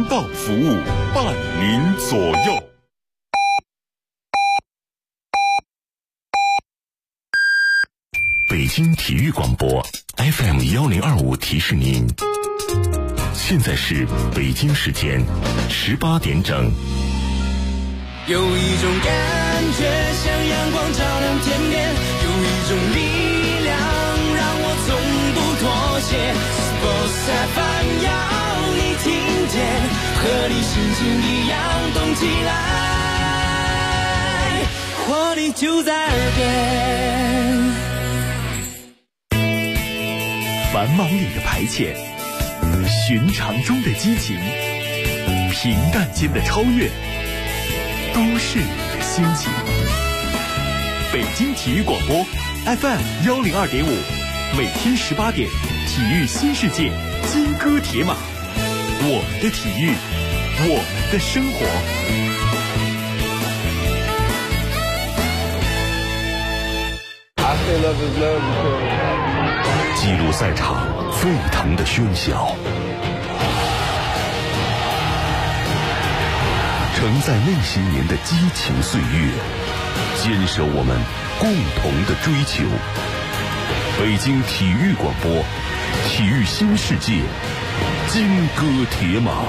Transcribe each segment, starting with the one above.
道服务，伴您左右。北京体育广播 FM1025提示您，现在是北京时间18点整。 有一种感觉像阳光照亮天边，有一种力量让我从不妥协。Sports FM 要你听见，和你心情一样动起来，活力就在耳边。 繁忙里的排遣，寻常中的激情，平淡间的超越，都是你的心情。北京体育广播 FM102.5，每天18点，体育新世界，金戈铁马，我们的体育，我们的生活。 记录赛场沸腾的喧嚣，承载那些年的激情岁月，坚守我们共同的追求。北京体育广播，体育新世界，金戈铁马。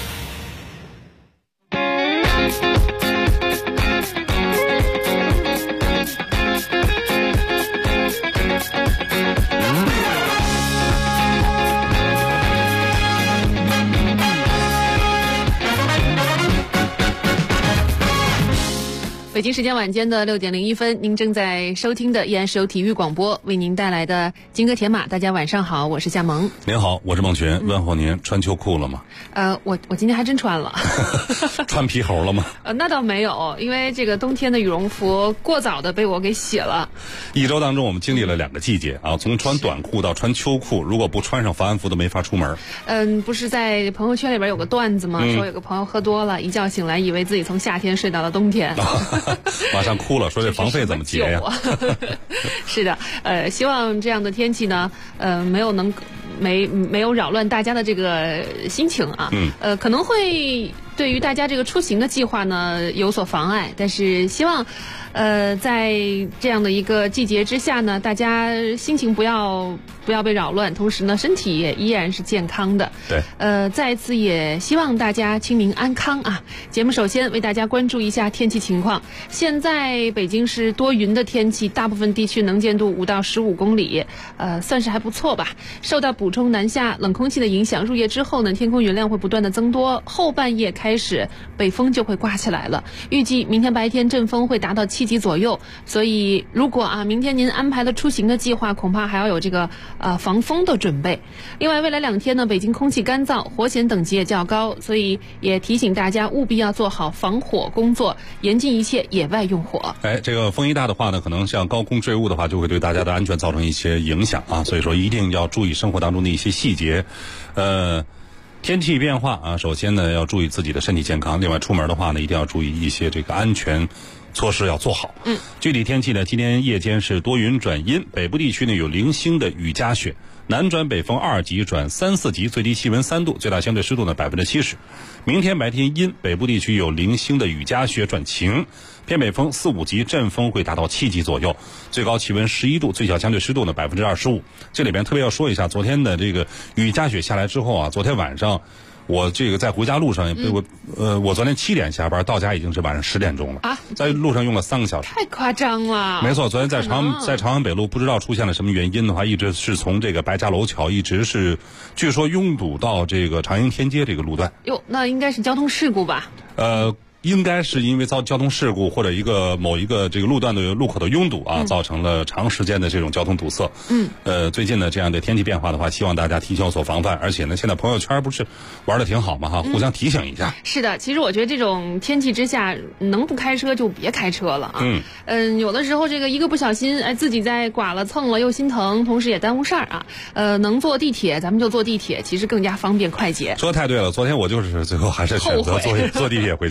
北京时间晚间的6点01分，您正在收听的依然是由体育广播为您带来的金戈铁马。大家晚上好，我是夏萌。 您好，我是孟珏。问候您，穿秋裤了吗？ 我今天还真穿了。 穿皮猴了吗？ 那倒没有，因为这个冬天的羽绒服过早的被我给洗了。 一周当中，我们经历了2个季节啊，从穿短裤到穿秋裤，如果不穿上防寒服都没法出门。 不是在朋友圈里边有个段子吗？说有个朋友喝多了，一觉醒来以为自己从夏天睡到了冬天。 马上哭了，说这房费怎么结呀？ 是的，希望这样的天气呢，没有扰乱大家的这个心情啊。可能会对于大家这个出行的计划呢有所妨碍，但是希望在这样的一个季节之下呢，大家心情不要被扰乱，同时呢身体也依然是健康的。 对， 再一次也希望大家清明安康啊。节目首先为大家关注一下天气情况。现在北京是多云的天气，大部分地区能见度5到15公里，算是还不错吧。受到补充南下冷空气的影响，入夜之后呢，天空云量会不断的增多，后半夜开始北风就会刮起来了。预计明天白天阵风会达到7级左右，所以如果明天您安排了出行的计划，恐怕还要有这个防风的准备。另外，未来2天呢，北京空气干燥，火险等级也较高，所以也提醒大家务必要做好防火工作，严禁一切野外用火。 这个风一大的话呢，可能像高空坠物的话，就会对大家的安全造成一些影响啊，所以说一定要注意生活当中的一些细节。天气变化啊，首先呢要注意自己的身体健康，另外出门的话呢，一定要注意一些这个安全措施要做好。具体天气呢，今天夜间是多云转阴，北部地区呢有零星的雨夹雪，南转北风2级转3、4级，最低气温3度，最大相对湿度呢70%。明天白天阴，北部地区有零星的雨夹雪转晴，偏北风4、5级，阵风会达到7级左右，最高气温11度，最小相对湿度呢25%。这里边特别要说一下，昨天的这个雨夹雪下来之后啊，昨天晚上我这个在回家路上，我昨天7点下班，到家已经是晚上10点钟了啊，在路上用了3个小时， 太夸张了。 没错，昨天在长安北路不知道出现了什么原因的话，一直是从这个白家楼桥一直是据说拥堵到这个长楹天街这个路段。 哟，那应该是交通事故吧？ 应该是因为交通事故或者某一个这个路段的路口的拥堵啊，造成了长时间的这种交通堵塞。最近呢这样的天气变化的话，希望大家提前有所防范，而且呢现在朋友圈不是玩的挺好嘛互相提醒一下。 是的，其实我觉得这种天气之下，能不开车就别开车了啊。有的时候这个一个不小心，自己在剐了蹭了又心疼，同时也耽误事儿啊。能坐地铁咱们就坐地铁，其实更加方便快捷。 说得太对了，昨天我就是最后还是选择坐地铁回家的。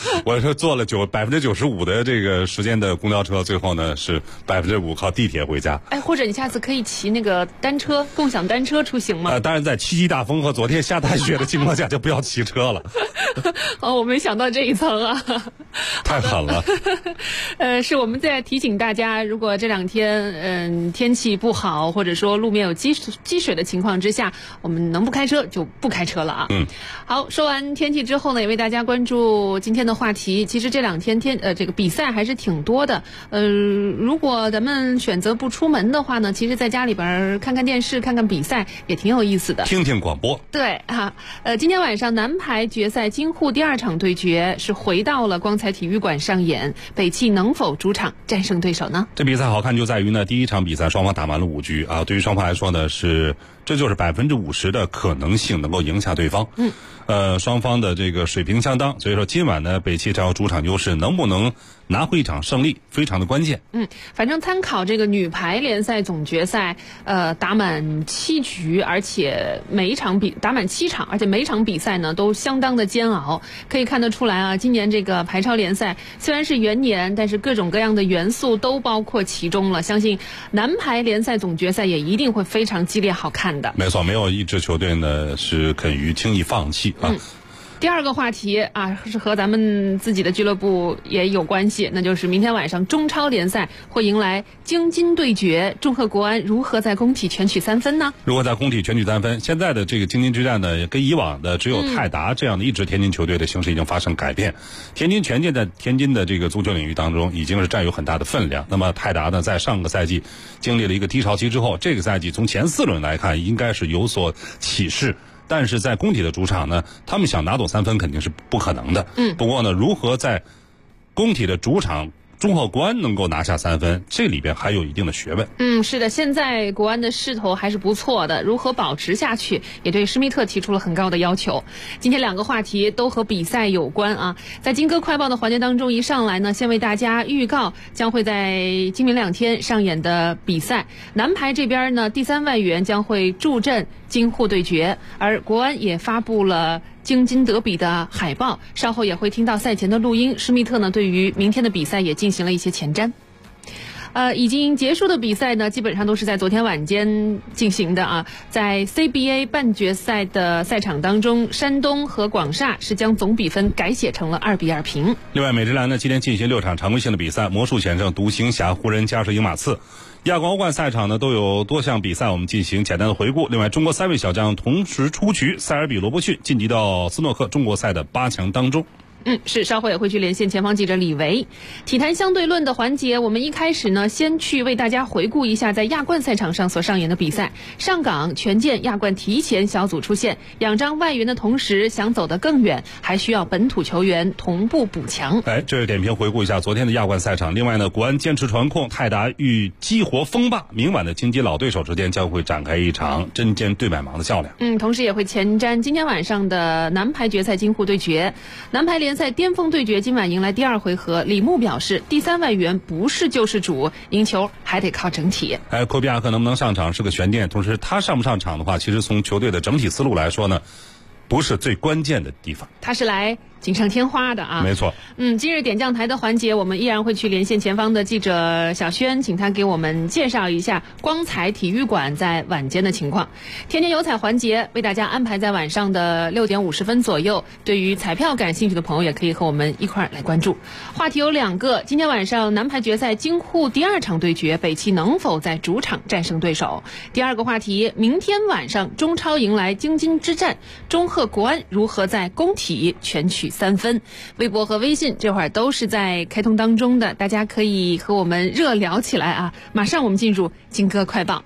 我是坐了95%的这个时间的公交车，最后呢是5%靠地铁回家。 哎，或者你下次可以骑那个单车，共享单车出行吗？ 当然在7级大风和昨天下大雪的情况下，就不要骑车了。 哦，我没想到这一层啊， 太狠了。 是我们在提醒大家，如果这2天天气不好，或者说路面有积水的情况之下，我们能不开车就不开车了啊。好，说完天气之后呢，也为大家关注今天的话题。其实这2天这个比赛还是挺多的。如果咱们选择不出门的话呢，其实在家里边看看电视、看看比赛也挺有意思的。 听听广播。 对啊，今天晚上男排决赛京沪第2场对决是回到了光彩体育馆上演，北汽能否主场战胜对手呢？这比赛好看就在于呢，第1场比赛双方打完了5局啊，对于双方来说呢这就是50%的可能性能够赢下对方。双方的这个水平相当，所以说今晚呢，北汽占有主场优势，能不能拿回一场胜利，非常的关键。 反正参考这个女排联赛总决赛，打满7局，而且打满7场，而且每场比赛呢都相当的煎熬。可以看得出来啊，今年这个排超联赛虽然是元年，但是各种各样的元素都包括其中了。相信男排联赛总决赛也一定会非常激烈好看的。 没错，没有一支球队呢是肯于轻易放弃啊。 第2个话题啊，是和咱们自己的俱乐部也有关系，那就是明天晚上中超联赛会迎来京津对决，中赫国安如何在工体全取3分呢？ 如何在工体全取3分？现在的这个京津之战呢，跟以往的只有泰达这样的一支天津球队的形势已经发生改变。天津权健在天津的这个足球领域当中已经是占有很大的分量。那么泰达呢，在上个赛季经历了一个低潮期之后，这个赛季从前4轮来看，应该是有所起势。但是在工体的主场呢，他们想拿走3分肯定是不可能的。不过呢，如何在工体的主场中赫国安能够拿下3分，这里边还有一定的学问。 是的，现在国安的势头还是不错的，如何保持下去，也对施密特提出了很高的要求。今天2个话题都和比赛有关啊。在金歌快报的环节当中，一上来呢，先为大家预告将会在今明2天上演的比赛。男排这边呢，第3外援将会助阵京沪对决，而国安也发布了京津德比的海报，稍后也会听到赛前的录音。施密特呢，对于明天的比赛也进行了一些前瞻。已经结束的比赛呢，基本上都是在昨天晚间进行的啊。在 CBA 半决赛的赛场当中，山东和广厦是将总比分改写成了2-2平。 另外，美职篮呢今天进行6场常规性的比赛，魔术险胜独行侠，湖人加时赢马刺。亚冠欧冠赛场呢都有多项比赛，我们进行简单的回顾。另外，中国3位小将同时出局，塞尔比罗伯逊晋级到斯诺克中国赛的8强当中。 是，稍后也会去连线前方记者李维。体坛相对论的环节，我们一开始呢，先去为大家回顾一下在亚冠赛场上所上演的比赛。上港权健亚冠提前小组出线，仰仗外援的同时，想走得更远，还需要本土球员同步补强。 这是点评回顾一下昨天的亚冠赛场。另外呢，国安坚持传控，泰达欲激活风霸。明晚的京津老对手之间将会展开一场针尖对麦芒的较量。 同时也会前瞻今天晚上的男排决赛京沪对决。男排联赛巅峰对决今晚迎来第2回合，李牧表示第3外援不是救世主，赢球还得靠整体。 科比亚克能不能上场是个悬念，同时他上不上场的话，其实从球队的整体思路来说呢，不是最关键的地方。 他是来锦上添花的啊， 没错。 今日点将台的环节，我们依然会去连线前方的记者小轩，请他给我们介绍一下光彩体育馆在晚间的情况。天天有彩环节为大家安排在晚上的6点50分左右，对于彩票感兴趣的朋友也可以和我们一块儿来关注。话题有2个，今天晚上男排决赛京沪第2场对决，北汽能否在主场战胜对手？第2个话题，明天晚上中超迎来京津之战，中赫国安如何在工体全取3分？微博和微信这会儿都是在开通当中的，大家可以和我们热聊起来啊！马上我们进入金歌快报。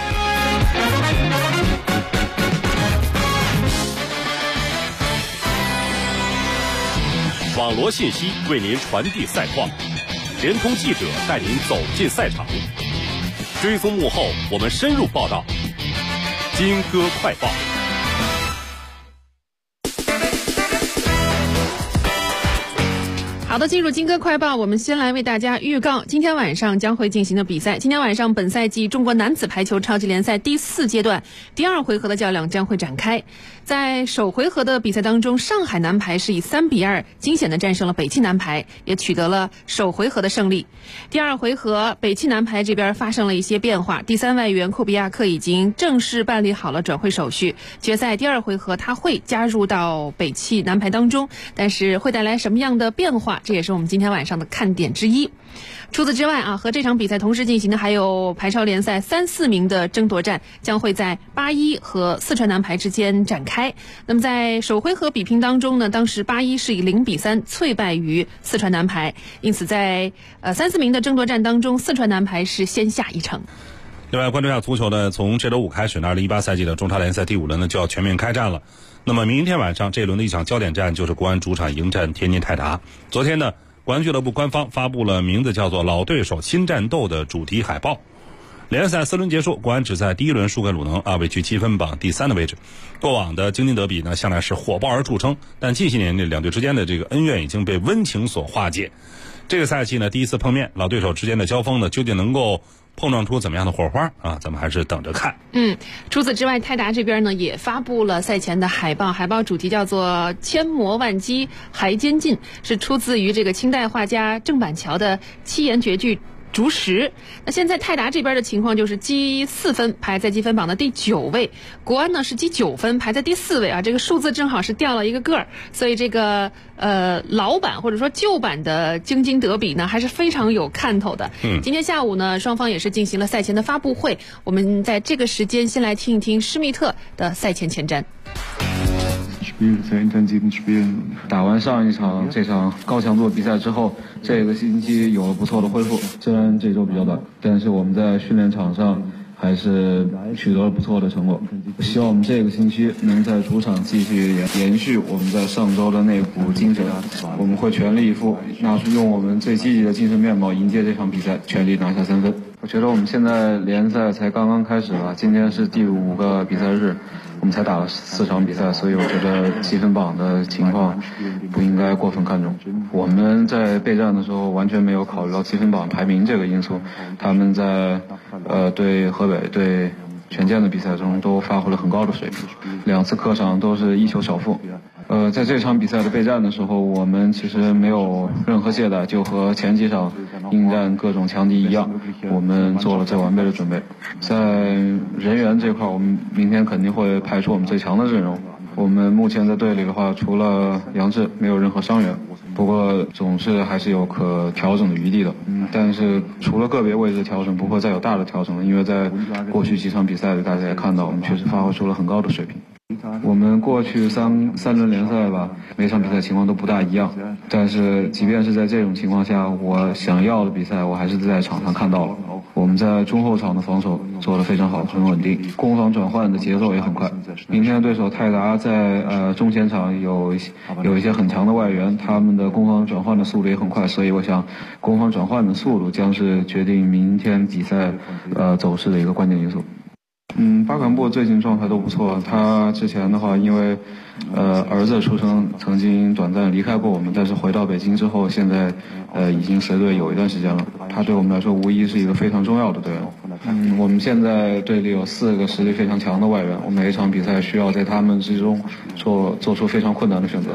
网罗信息为您传递赛况，联通记者带您走进赛场，追踪幕后，我们深入报道。金歌快报。 好的，进入金歌快报，我们先来为大家预告今天晚上将会进行的比赛。今天晚上本赛季中国男子排球超级联赛第4阶段第2回合的较量将会展开。在首回合的比赛当中，上海男排是以3-2惊险地战胜了北汽男排，也取得了首回合的胜利。第2回合，北汽男排这边发生了一些变化，第3外援库比亚克已经正式办理好了转会手续，决赛第2回合他会加入到北汽男排当中，但是会带来什么样的变化，这也是我们今天晚上的看点之一。除此之外啊，和这场比赛同时进行的还有排超联赛3、4名的争夺战，将会在81和四川男排之间展开。那么在首回合比拼当中呢，当时81是以0-3脆败于四川男排，因此在3、4名的争夺战当中，四川男排是先下一城。 另外关注一下足球呢，从这周5开始呢，2018赛季的中超联赛第5轮呢就要全面开战了。那么明天晚上这一轮的一场焦点战就是国安主场迎战天津泰达。昨天呢，国安俱乐部官方发布了名字叫做老对手新战斗的主题海报。联赛4轮结束，国安只在第1轮输给鲁能啊，位居积分榜第3的位置。过往的京津德比呢，向来是火爆而著称，但近些年这两队之间的这个恩怨已经被温情所化解。这个赛季呢，第一次碰面，老对手之间的交锋呢，究竟能够碰撞出怎么样的火花啊？咱们还是等着看。 除此之外，泰达这边呢也发布了赛前的海报，海报主题叫做千磨万击还坚劲，是出自于这个清代画家郑板桥的七言绝句竹石。那现在泰达这边的情况就是积4分，排在积分榜的第9位。国安呢是积9分，排在第4位啊，这个数字正好是掉了一个个儿，所以这个老版或者说旧版的京津德比呢还是非常有看头的。今天下午呢，双方也是进行了赛前的发布会，我们在这个时间先来听一听施密特的赛前前瞻。 打完上一场这场高强度比赛之后，这个星期有了不错的恢复。虽然这周比较短，但是我们在训练场上还是取得了不错的成果。希望我们这个星期能在主场继续延续我们在上周的那股精神。我们会全力以赴，用我们最积极的精神面貌迎接这场比赛，全力拿下3分。我觉得我们现在联赛才刚刚开始吧，今天是第5个比赛日，我们才打了4场比赛，所以我觉得积分榜的情况不应该过分看重。我们在备战的时候完全没有考虑到积分榜排名这个因素，他们在对河北对权健的比赛中都发挥了很高的水平，2次客场都是1球小负。在这场比赛的备战的时候，我们其实没有任何懈怠，就和前几场应战各种强敌一样，我们做了最完备的准备。在人员这块，我们明天肯定会派出我们最强的阵容。我们目前在队里的话，除了杨志，没有任何伤员，不过总是还是有可调整的余地的。但是除了个别位置调整，不会再有大的调整了，因为在过去几场比赛里，大家也看到我们确实发挥出了很高的水平。我们过去三轮联赛吧，每场比赛情况都不大一样，但是即便是在这种情况下，我想要的比赛我还是在场上看到了。我们在中后场的防守做得非常好，很稳定，攻防转换的节奏也很快。明天的对手泰达在中前场有一些很强的外援，他们的攻防转换的速度也很快，所以我想攻防转换的速度将是决定明天比赛走势的一个关键因素。巴坎布最近状态都不错，他之前的话因为儿子出生曾经短暂离开过我们，但是回到北京之后，现在已经随队有一段时间了。他对我们来说无疑是一个非常重要的队员。我们现在队里有4个实力非常强的外援，我每一场比赛需要在他们之中做出非常困难的选择。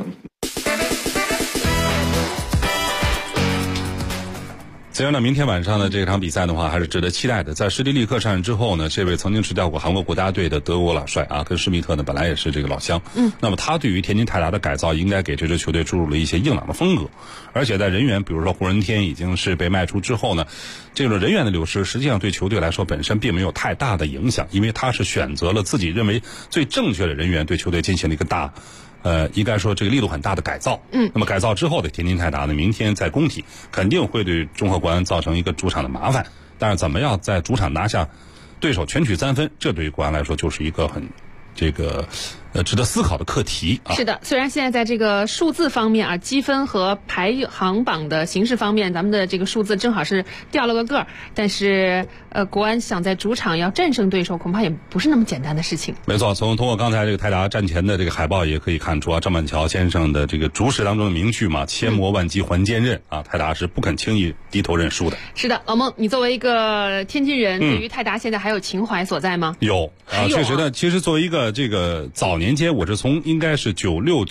所以呢，明天晚上的这场比赛的话，还是值得期待的。在施蒂利克上任之后呢，这位曾经执教过韩国国家队的德国老帅啊，跟施密特呢本来也是这个老乡。那么他对于天津泰达的改造，应该给这支球队注入了一些硬朗的风格。而且在人员，比如说胡仁天已经是被卖出之后呢，这个人员的流失，实际上对球队来说本身并没有太大的影响，因为他是选择了自己认为最正确的人员，对球队进行了一个应该说这个力度很大的改造。那么改造之后的天津泰达呢，明天在工体肯定会对中赫国安造成一个主场的麻烦。但是怎么样在主场拿下对手全取3分，这对于国安来说就是一个很值得思考的课题啊。 是的，虽然现在在这个数字方面啊，积分和排行榜的形式方面，咱们的这个数字正好是掉了个个儿，但是国安想在主场要战胜对手，恐怕也不是那么简单的事情。 没错，通过刚才这个泰达战前的这个海报也可以看出啊，郑板桥先生的这个主史当中的名句嘛，千磨万击还坚韧啊，泰达是不肯轻易低头认输的。 是的，老孟，你作为一个天津人，对于泰达现在还有情怀所在吗？ 有啊，确实呢。其实作为一个这个早年间，我是从应该是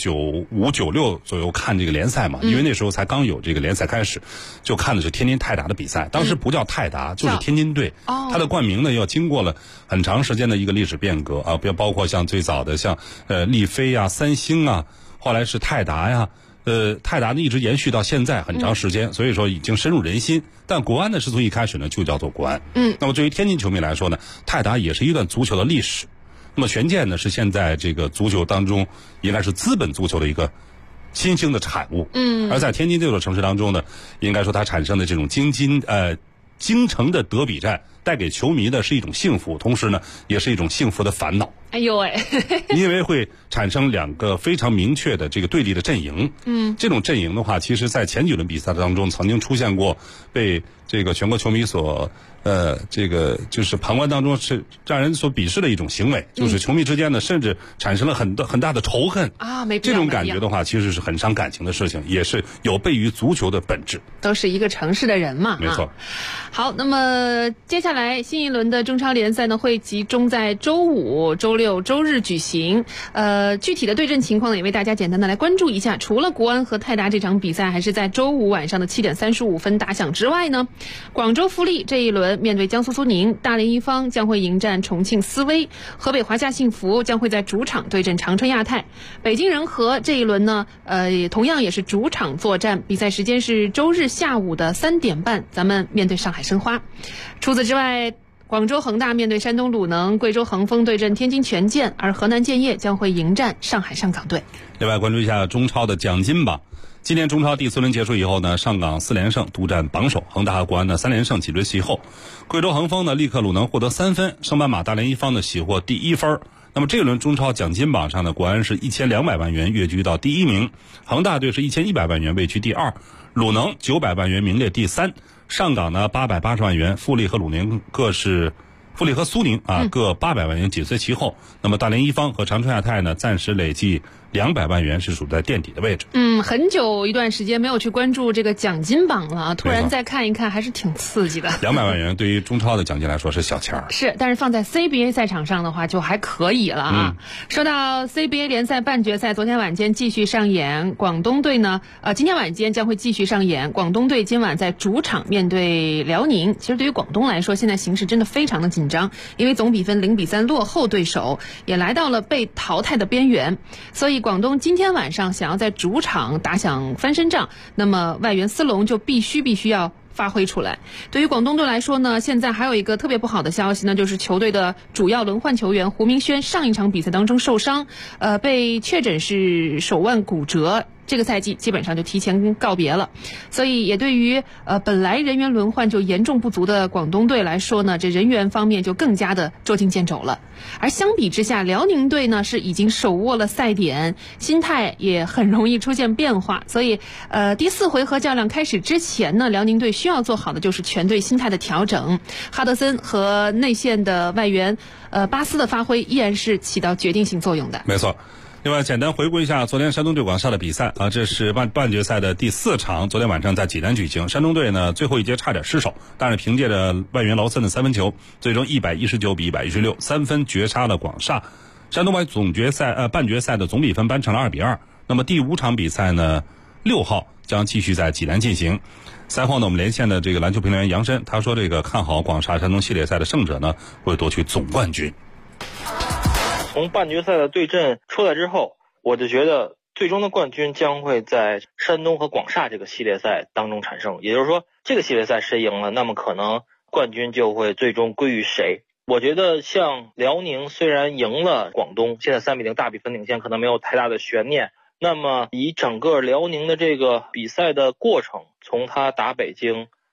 96、95、96左右看这个联赛嘛，因为那时候才刚有这个联赛开始，就看的是天津泰达的比赛。当时不叫泰达，就是天津队。它的冠名呢，要经过了很长时间的一个历史变革啊，包括像最早的像力飞啊、三星啊，后来是泰达呀。泰达呢一直延续到现在很长时间，所以说已经深入人心。但国安呢是从一开始呢就叫做国安。那么对于天津球迷来说呢，泰达也是一段足球的历史。那么权健呢是现在这个足球当中应该是资本足球的一个新兴的产物。而在天津这座城市当中呢，应该说它产生的这种京城的德比战，带给球迷的是一种幸福，同时呢也是一种幸福的烦恼。 哎呦喂因为会产生两个非常明确的这个对立的阵营。这种阵营的话，其实在前几轮比赛当中曾经出现过，被这个全国球迷所这个就是旁观当中是让人所鄙视的一种行为，就是球迷之间呢甚至产生了很大的仇恨啊，没必要。 这种感觉的话，其实是很伤感情的事情，也是有悖于足球的本质。 都是一个城市的人嘛， 没错。 好，那么接下来新一轮的中超联赛呢，会集中在周五、周六、周日举行。具体的对阵情况呢，也为大家简单的来关注一下。除了国安和泰达这场比赛还是在周五晚上的7点35分打响之外呢，广州富力这一轮面对江苏苏宁，大连一方将会迎战重庆斯威，河北华夏幸福将会在主场对阵长春亚泰。北京人和这一轮呢，同样也是主场作战，比赛时间是周日下午的3点半，咱们面对上海申花。除此之外，广州恒大面对山东鲁能，贵州恒丰对阵天津权健，而河南建业将会迎战上海上港队。 另外关注一下中超的奖金榜。今年中超第4轮结束以后呢，上港4连胜独占榜首，恒大和国安呢3连胜紧追其后。贵州恒丰呢力克鲁能获得3分，升班马大连一方呢喜获第1分。那么这一轮中超奖金榜上呢，国安是1200万元跃居到第1名，恒大队是1100万元位居第2，鲁能900万元名列第3，上港呢880万元，富力和苏宁啊各800万元紧随其后。那么大连一方和长春亚泰呢暂时累计200万元，是属在垫底的位置。 很久一段时间没有去关注这个奖金榜了，突然再看一看还是挺刺激的。 200万元对于中超的奖金来说是小钱儿， 是，但是放在 CBA 赛场上的话就还可以了啊。说到 CBA 联赛半决赛，昨天晚间继续上演，广东队呢今天晚间将会继续上演，广东队今晚在主场面对辽宁。其实对于广东来说，现在形势真的非常的紧张，因为总比分0-3落后对手，也来到了被淘汰的边缘，所以广东今天晚上想要在主场打响翻身仗，那么外援斯隆就必须要发挥出来。对于广东队来说呢，现在还有一个特别不好的消息呢，就是球队的主要轮换球员胡明轩上一场比赛当中受伤，被确诊是手腕骨折，这个赛季基本上就提前告别了。所以也对于本来人员轮换就严重不足的广东队来说呢，这人员方面就更加的捉襟见肘了。而相比之下，辽宁队呢是已经手握了赛点，心态也很容易出现变化。所以第4回合较量开始之前呢，辽宁队需要做好的就是全队心态的调整。哈德森和内线的外援巴斯的发挥依然是起到决定性作用的。 没错。另外简单回顾一下昨天山东对广厦的比赛啊，这是半决赛的第4场，昨天晚上在济南举行。山东队呢最后一节差点失手，但是凭借着外援劳森的3分球，最终119-116，3分绝杀了广厦。山东把半决赛的总比分扳成了2-2。那么第5场比赛呢6号将继续在济南进行。赛后呢，我们连线的这个篮球评论员杨申，他说这个看好广厦山东系列赛的胜者呢会夺取总冠军。 从半决赛的对阵出来之后，我就觉得最终的冠军将会在山东和广厦这个系列赛当中产生。也就是说，这个系列赛谁赢了，那么可能冠军就会最终归于谁。我觉得像辽宁虽然赢了广东，现在3-0大比分领先，可能没有太大的悬念。那么以整个辽宁的这个比赛的过程，从他打北京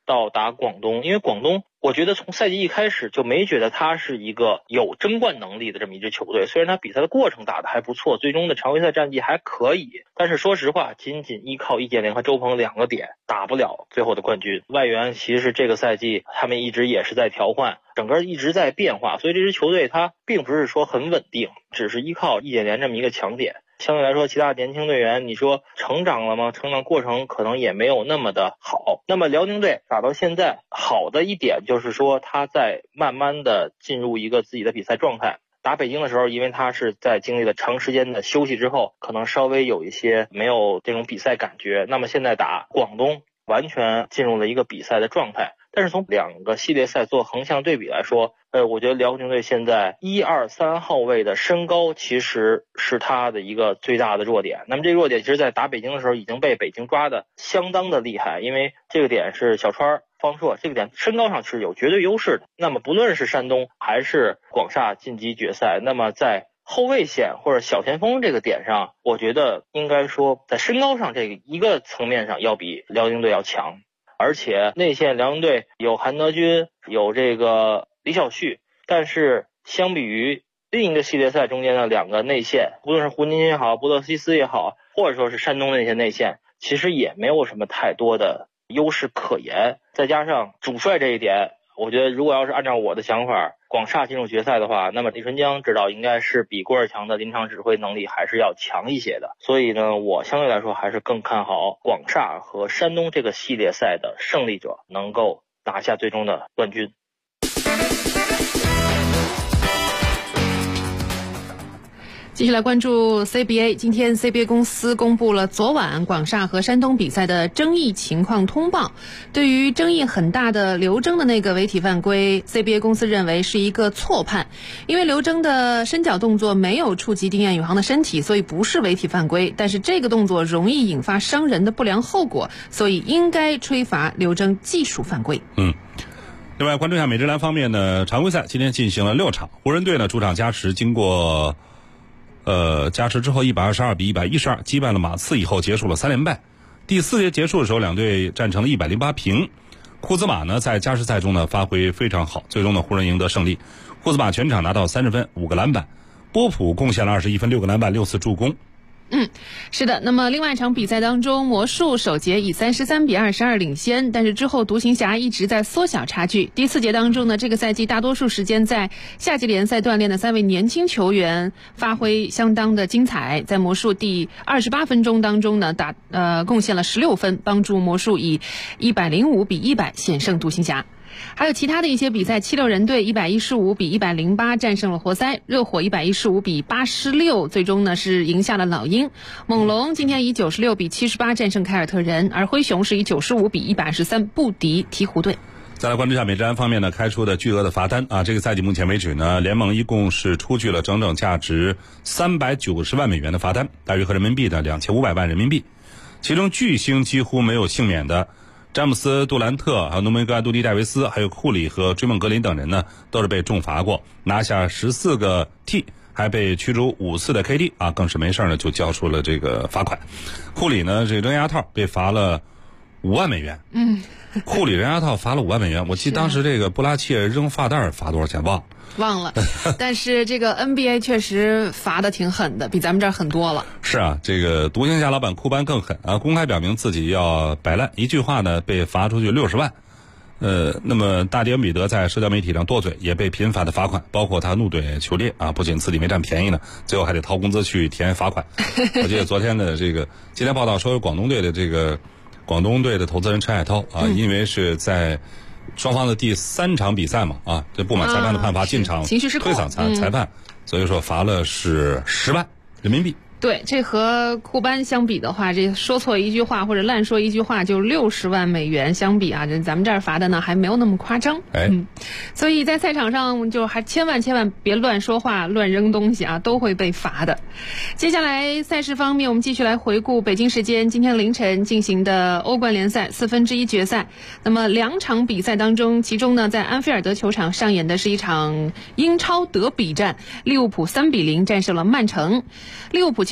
到打广东，因为广东我觉得从赛季一开始就没觉得他是一个有争冠能力的这么一支球队，虽然他比赛的过程打得还不错，最终的常规赛战绩还可以，但是说实话仅仅依靠易建联和周鹏2个点打不了最后的冠军。外援其实这个赛季他们一直也是在调换，整个一直在变化，所以这支球队它并不是说很稳定，只是依靠易建联这么一个强点。相对来说其他年轻队员你说成长了吗？成长过程可能也没有那么的好。那么辽宁队打到现在好的一点就是说他在慢慢的进入一个自己的比赛状态。打北京的时候因为他是在经历了长时间的休息之后，可能稍微有一些没有这种比赛感觉，那么现在打广东完全进入了一个比赛的状态。但是从2个系列赛做横向对比来说，我觉得辽宁队现在1、2、3号位的身高其实是他的一个最大的弱点。那么这个弱点其实在打北京的时候已经被北京抓的相当的厉害，因为这个点是小川、方硕这个点身高上是有绝对优势的。那么不论是山东还是广厦晋级决赛，那么在后卫线或者小前锋这个点上，我觉得应该说在身高上这个一个层面上要比辽宁队要强。而且内线辽宁队有韩德君，有这个李晓旭，但是相比于另一个系列赛中间的2个内线，无论是胡金也好，博德西斯也好，或者说是山东的那些内线，其实也没有什么太多的优势可言。再加上主帅这一点，我觉得如果要是按照我的想法，广厦进入决赛的话，那么李纯江指导应该是比郭尔强的临场指挥能力还是要强一些的。所以呢，我相对来说还是更看好广厦和山东这个系列赛的胜利者能够拿下最终的冠军。 继续来关注 CBA。 今天 CBA 公司公布了昨晚广厦和山东比赛的争议情况通报。对于争议很大的刘铮的那个违体犯规， CBA 公司认为是一个错判，因为刘铮的伸脚动作没有触及丁彦雨航的身体，所以不是违体犯规，但是这个动作容易引发伤人的不良后果，所以应该吹罚刘铮技术犯规。 另外关注一下美职篮方面呢，常规赛今天进行了6场，湖人队呢主场加时，经过加时之后122比112击败了马刺以后结束了3连败。第4节结束的时候，两队战成了108平。库兹马呢在加时赛中呢发挥非常好，最终呢湖人赢得胜利。库兹马全场拿到30分5个篮板，波普贡献了21分6个篮板6次助攻。 是的。那么另外一场比赛当中，魔术首节以33比22领先，但是之后独行侠一直在缩小差距。第4节当中呢，这个赛季大多数时间在夏季联赛锻炼的3位年轻球员发挥相当的精彩，在魔术第28分钟当中呢贡献了16分，帮助魔术以105比100险胜独行侠。还有其他的一些比赛，76人队115比108战胜了活塞，热火115比86最终呢是赢下了老鹰。猛龙今天以96比78战胜凯尔特人，而灰熊是以95比123不敌鹈鹕队。 再来关注一下美职篮方面呢开出的巨额的罚单啊，这个赛季目前为止呢，联盟一共是出具了整整价值390万美元的罚单，大约合人民币的2500万人民币。其中巨星几乎没有幸免的，詹姆斯、杜兰特、还有诺梅格、杜迪戴维斯，还有库里和追梦格林等人呢，都是被重罚过，拿下14个 T， 还被驱逐5次的 KD 啊，更是没事呢就交出了这个罚款。库里呢这扔牙套被罚了5万美元。库里扔牙套罚了5万美元，我记得当时这个布拉切扔发带罚多少钱忘了， 但是这个 NBA 确实罚的挺狠的，比咱们这儿狠多了。 是啊，这个独行侠老板库班更狠啊，公开表明自己要摆烂，一句话呢被罚出去60万。那么大迪恩比德在社交媒体上剁嘴，也被频繁的罚款，包括他怒怼球猎啊，不仅自己没占便宜呢，最后还得掏工资去填罚款。我记得昨天的今天报道说有广东队的投资人陈海涛啊，因为是在双方的第3场比赛嘛啊，这不满裁判的判罚进场情绪失控推搡裁判，所以说罚了是10万人民币。 对，这和库班相比的话，这说错一句话或者乱说一句话就60万美元相比啊，咱们这儿罚的呢还没有那么夸张。所以在赛场上就还千万别乱说话、乱扔东西啊，都会被罚的。接下来赛事方面，我们继续来回顾北京时间今天凌晨进行的欧冠联赛1/4决赛。那么2场比赛当中，其中呢在安菲尔德球场上演的是一场英超德比战，利物浦3比0战胜了曼城。利物浦其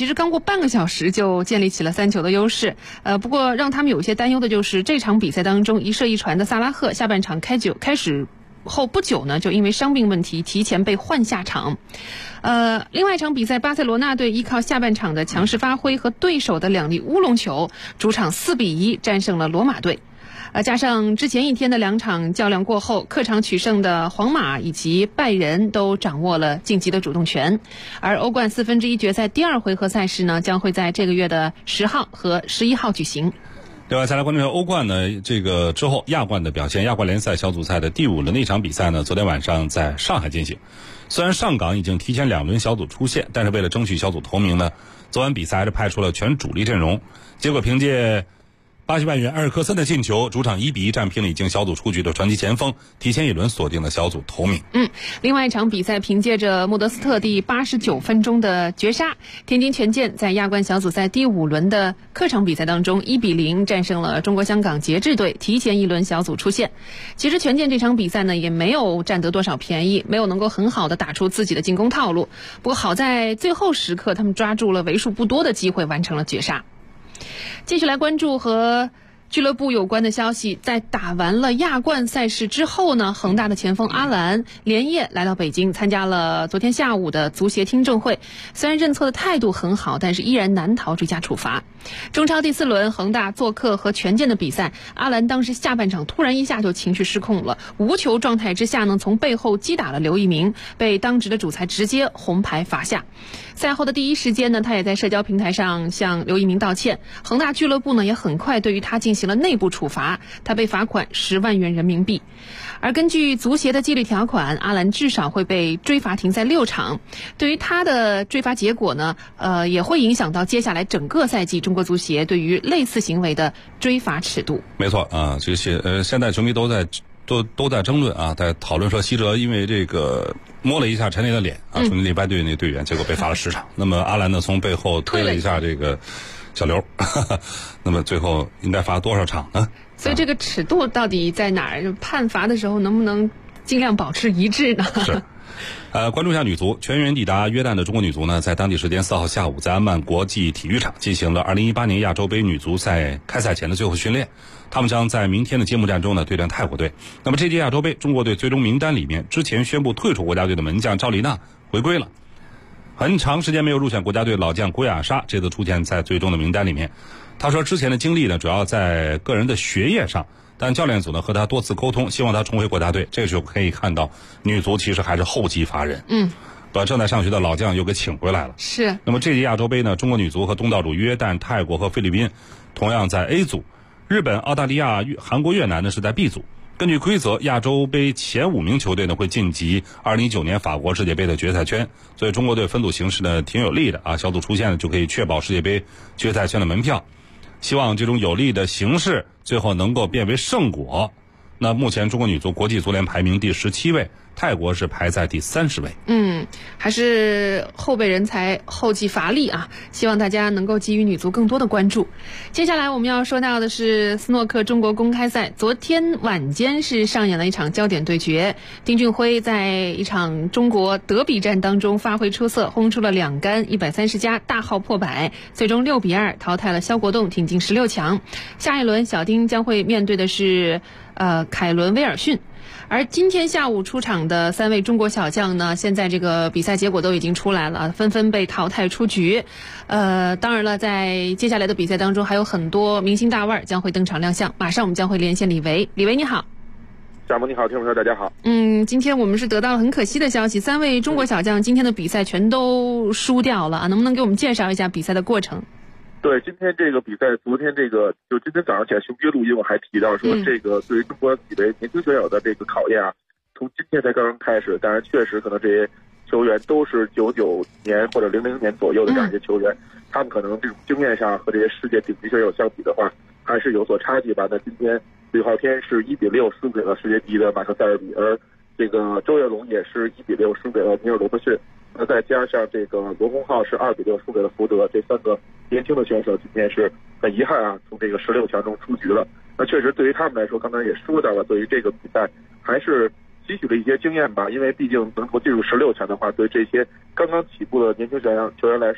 其实刚过半个小时就建立起了3球的优势。不过让他们有些担忧的就是这场比赛当中一射一传的萨拉赫，下半场开始后不久呢，就因为伤病问题提前被换下场。另外一场比赛，巴塞罗那队依靠下半场的强势发挥和对手的2粒乌龙球，主场4-1战胜了罗马队。加上之前一天的2场较量过后，客场取胜的皇马以及拜仁都掌握了晋级的主动权。而欧冠1/4决赛第2回合赛事呢，将会在这个月的10号和11号举行。 另外再来关注一下欧冠呢，这个之后亚冠的表现。亚冠联赛小组赛的第5轮的一场比赛呢，昨天晚上在上海进行。虽然上港已经提前2轮小组出线，但是为了争取小组头名呢，昨晚比赛还是派出了全主力阵容。结果凭借巴西外援埃尔克森的进球，主场1-1战平了已经小组出局的传奇前锋，提前1轮锁定了小组头名。 另外一场比赛，凭借着莫德斯特第89分钟的绝杀，天津权健在亚冠小组赛第5轮的客场比赛当中1-0战胜了中国香港节制队，提前1轮小组出线。其实权健这场比赛呢，也没有占得多少便宜，没有能够很好的打出自己的进攻套路。不过好在最后时刻，他们抓住了为数不多的机会，完成了绝杀。继续来关注和俱乐部有关的消息。在打完了亚冠赛事之后呢，恒大的前锋阿兰连夜来到北京，参加了昨天下午的足协听证会。虽然认错的态度很好，但是依然难逃追加处罚。中超第4轮，恒大做客和权健的比赛，阿兰当时下半场突然一下就情绪失控了，无球状态之下呢，从背后击打了刘一鸣，被当值的主裁直接红牌罚下。赛后的第一时间呢，他也在社交平台上向刘一鸣道歉。恒大俱乐部呢，也很快对于他进行了内部处罚，他被罚款10万元人民币。而根据足协的纪律条款，阿兰至少会被追罚停赛6场。对于他的追罚结果呢，也会影响到接下来整个赛季中国足协对于类似行为的追罚尺度。 没错啊，这些现在球迷都在争论啊，在讨论说希哲因为这个摸了一下陈琳的脸啊，重庆力帆队那队员，结果被罚了10场。那么阿兰呢，从背后推了一下这个小刘，那么最后应该罚多少场呢？ 所以这个尺度到底在哪儿？判罚的时候能不能尽量保持一致呢？ 是。关注一下女足，全员抵达约旦的中国女足呢，在当地时间4号下午，在安曼国际体育场进行了2018年亚洲杯女足赛开赛前的最后训练。他们将在明天的揭幕战中呢对战泰国队。那么这届亚洲杯，中国队最终名单里面，之前宣布退出国家队的门将赵丽娜回归了。很长时间没有入选国家队老将郭雅莎，这次出现在最终的名单里面。他说之前的经历呢，主要在个人的学业上，但教练组呢和他多次沟通，希望他重回国家队。这个时候可以看到，女足其实还是厚积乏人。把正在上学的老将又给请回来了。 是。 那么这届亚洲杯呢，中国女足和东道主约旦、泰国和菲律宾同样在 A 组，日本、澳大利亚、韩国、越南呢是在 B 组。根据规则，亚洲杯前5名球队呢会晋级2019年法国世界杯的决赛圈，所以中国队分组形势呢挺有利的啊，小组出线呢就可以确保世界杯决赛圈的门票。希望这种有利的形势最后能够变为胜果。那目前中国女足国际足联排名第17位，泰国是排在第30位。 还是后备人才后继乏力啊！希望大家能够给予女足更多的关注。接下来我们要说到的是斯诺克中国公开赛，昨天晚间是上演了一场焦点对决。丁俊晖在一场中国德比战当中发挥出色，轰出了2杆130加，大号破百，最终6-2淘汰了肖国栋，挺进16强。下一轮小丁将会面对的是凯伦威尔逊。而今天下午出场的3位中国小将呢，现在这个比赛结果都已经出来了，纷纷被淘汰出局。当然了，在接下来的比赛当中，还有很多明星大腕将会登场亮相。马上我们将会连线李维。李维你好。 夏萌你好，听众朋友大家好。 今天我们是得到了很可惜的消息，3位中国小将今天的比赛全都输掉了啊，能不能给我们介绍一下比赛的过程？ 对，今天这个比赛，昨天这个就今天早上起来熊爹录音，我还提到说，这个对于中国几位年轻选手的这个考验啊，从今天才刚刚开始。当然，确实可能这些球员都是99年或者00年左右的这样一些球员，他们可能这种经验上和这些世界顶级选手相比的话，还是有所差距吧。那今天吕昊天是1-6输给了世界第一的马克塞尔比，而这个周跃龙也是1-6输给了米尔罗伯逊。那再加上这个罗洪浩是2-6输给了福德，这3个年轻的选手今天是很遗憾啊，从这个16强中出局了。那确实对于他们来说，刚才也说到了，对于这个比赛还是吸取了一些经验吧，因为毕竟能够进入16强的话，对这些刚刚起步的年轻球员来说，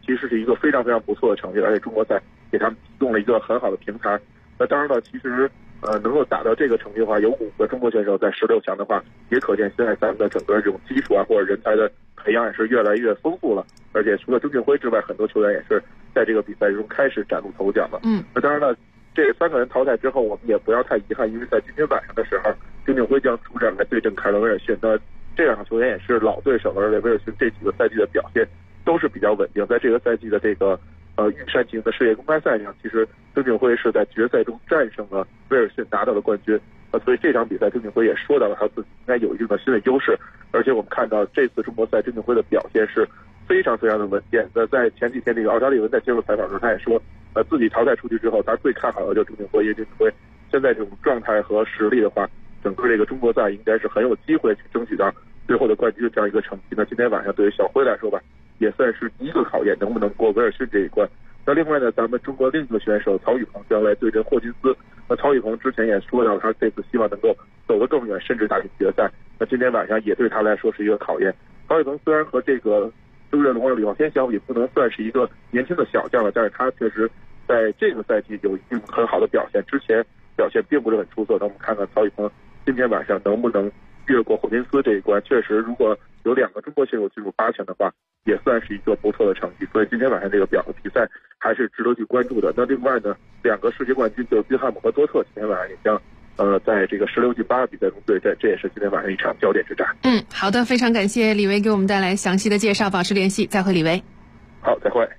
其实是一个非常非常不错的成绩，而且中国赛给他们提供了一个很好的平台。那当然了，其实能够达到这个成绩的话，有5个中国选手在16强的话，也可见现在咱们的整个这种基础或者人才的培养也是越来越丰富了。而且除了周俊辉之外，很多球员也是在这个比赛中开始崭露头角了。那当然了，这3个人淘汰之后，我们也不要太遗憾，因为在今天晚上的时候，周俊辉将出战来对阵凯伦威尔逊。那这2场球员也是老对手了，而且威尔逊这几个赛季的表现都是比较稳定。在这个赛季的这个玉山型的世界公开赛上，其实周俊辉是在决赛中战胜了威尔逊，拿到了冠军。所以这场比赛周俊辉也说到了他自己应该有一定的心理优势。而且我们看到这次中国赛周俊辉的表现是非常非常的稳健。在前几天这个奥扎利文在接受采访的时候，他也说自己淘汰出去之后，他最看好的就是周俊辉，因为周俊辉现在这种状态和实力的话，整个这个中国赛应该是很有机会去争取到最后的冠军的这样一个成绩。那今天晚上对于小辉来说吧，也算是第一个考验，能不能过威尔逊这一关。那另外呢，咱们中国另一个选手曹宇鹏将来对阵霍金斯。那曹宇鹏之前也说到，他这次希望能够走得更远，甚至打进决赛。那今天晚上也对他来说是一个考验。曹宇鹏虽然和这个周跃龙、李望天相比，不能算是一个年轻的小将了，但是他确实在这个赛季有一定很好的表现，之前表现并不是很出色。那我们看看曹宇鹏今天晚上能不能越过霍金斯这一关。确实，如果有2个中国选手进入8强的话，也算是一个不错的成绩。所以今天晚上这个比赛还是值得去关注的。那另外呢，2个世界冠军就是宾汉姆和多特，今天晚上也将在这个16进8比赛中对阵，这也是今天晚上一场焦点之战。 好的，非常感谢李维给我们带来详细的介绍，保持联系，再会，李维。 好，再会。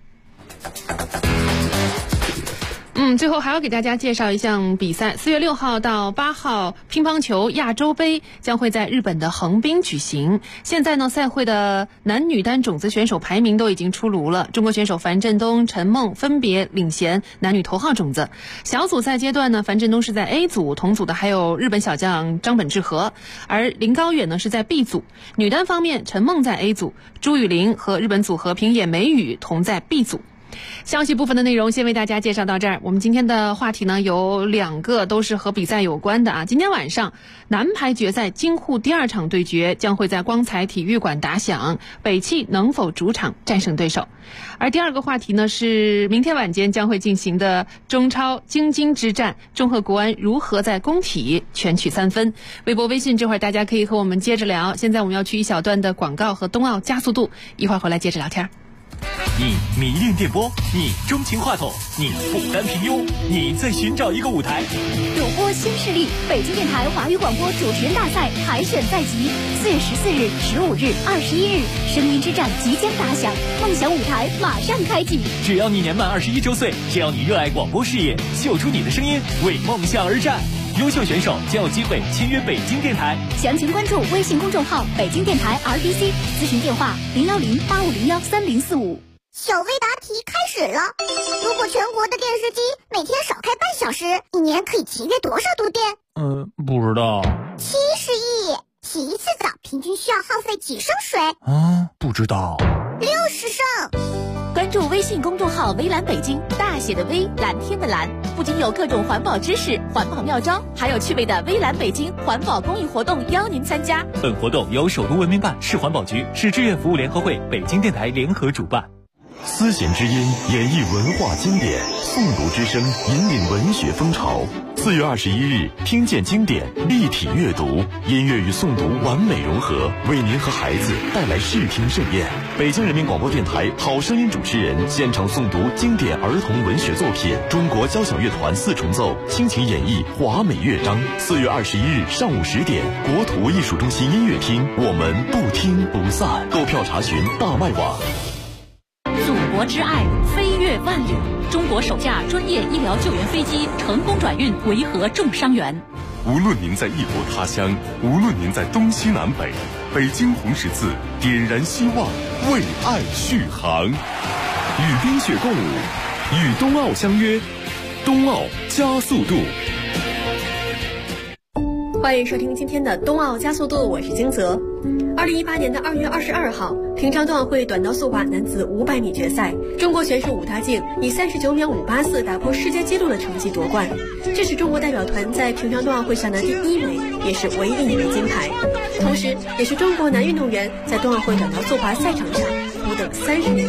最后还要给大家介绍一项比赛，4月6号到8号乒乓球亚洲杯将会在日本的横滨举行。现在呢，赛会的男女单种子选手排名都已经出炉了，中国选手樊振东、陈梦分别领衔男女头号种子。小组赛阶段呢，樊振东是在 A 组，同组的还有日本小将张本智和，而林高远呢是在 B 组。女单方面，陈梦在 A 组，朱雨玲和日本组合平野美宇同在 B 组。消息部分的内容先为大家介绍到这儿。我们今天的话题呢有2个都是和比赛有关的啊。今天晚上男排决赛京沪第2场对决将会在光彩体育馆打响，北汽能否主场战胜对手？而第2个话题呢是明天晚间将会进行的中超京津之战，中赫国安如何在工体全取3分？微博微信这会儿大家可以和我们接着聊。现在我们要去一小段的广告和冬奥加速度，一会儿回来接着聊天。 你迷恋电波，你钟情话筒，你不甘平庸，你在寻找一个舞台。 主播新势力，北京电台华语广播主持人大赛海选在即，4月14日、15日、21日，声音之战即将打响，梦想舞台马上开启。 只要你年满21周岁，只要你热爱广播事业，秀出你的声音，为梦想而战。优秀选手将有机会签约北京电台。 详情关注微信公众号北京电台 RDC， 咨询电话010-8501-3045。 小微答题开始了。如果全国的电视机每天少开半小时，一年可以节约多少度电？ 不知道。 70亿。洗一次澡平均需要耗费几升水？ 不知道。 60升。 关注微信公众号微蓝北京，大写的微，蓝天的蓝，不仅有各种环保知识、环保妙招，还有趣味的微蓝北京环保公益活动邀您参加。 本活动由首都文明办、市环保局、市志愿服务联合会、北京电台联合主办。 丝弦之音演绎文化经典，诵读之声引领文学风潮。4月21日，听见经典，立体阅读，音乐与诵读完美融合，为您和孩子带来视听盛宴。北京人民广播电台好声音主持人现场诵读经典儿童文学作品，中国交响乐团4重奏倾情演绎华美乐章。4月21日上午10点，国土艺术中心音乐厅，我们不听不散。购票查询大麦网。 祖国之爱飞越万里，中国首架专业医疗救援飞机成功转运维和重伤员。 无论您在异国他乡，无论您在东西南北，北京红十字点燃希望，为爱续航。与冰雪共舞，与冬奥相约，冬奥加速度。 欢迎收听今天的冬奥加速度，我是金泽。2018年的2月22号，平昌冬奥会短道速滑男子500米决赛，中国选手武大靖以39秒584打破世界纪录的成绩夺冠，这是中国代表团在平昌冬奥会上的第1枚，也是唯一1枚金牌，同时也是中国男运动员在冬奥会短道速滑赛场上不等30年的第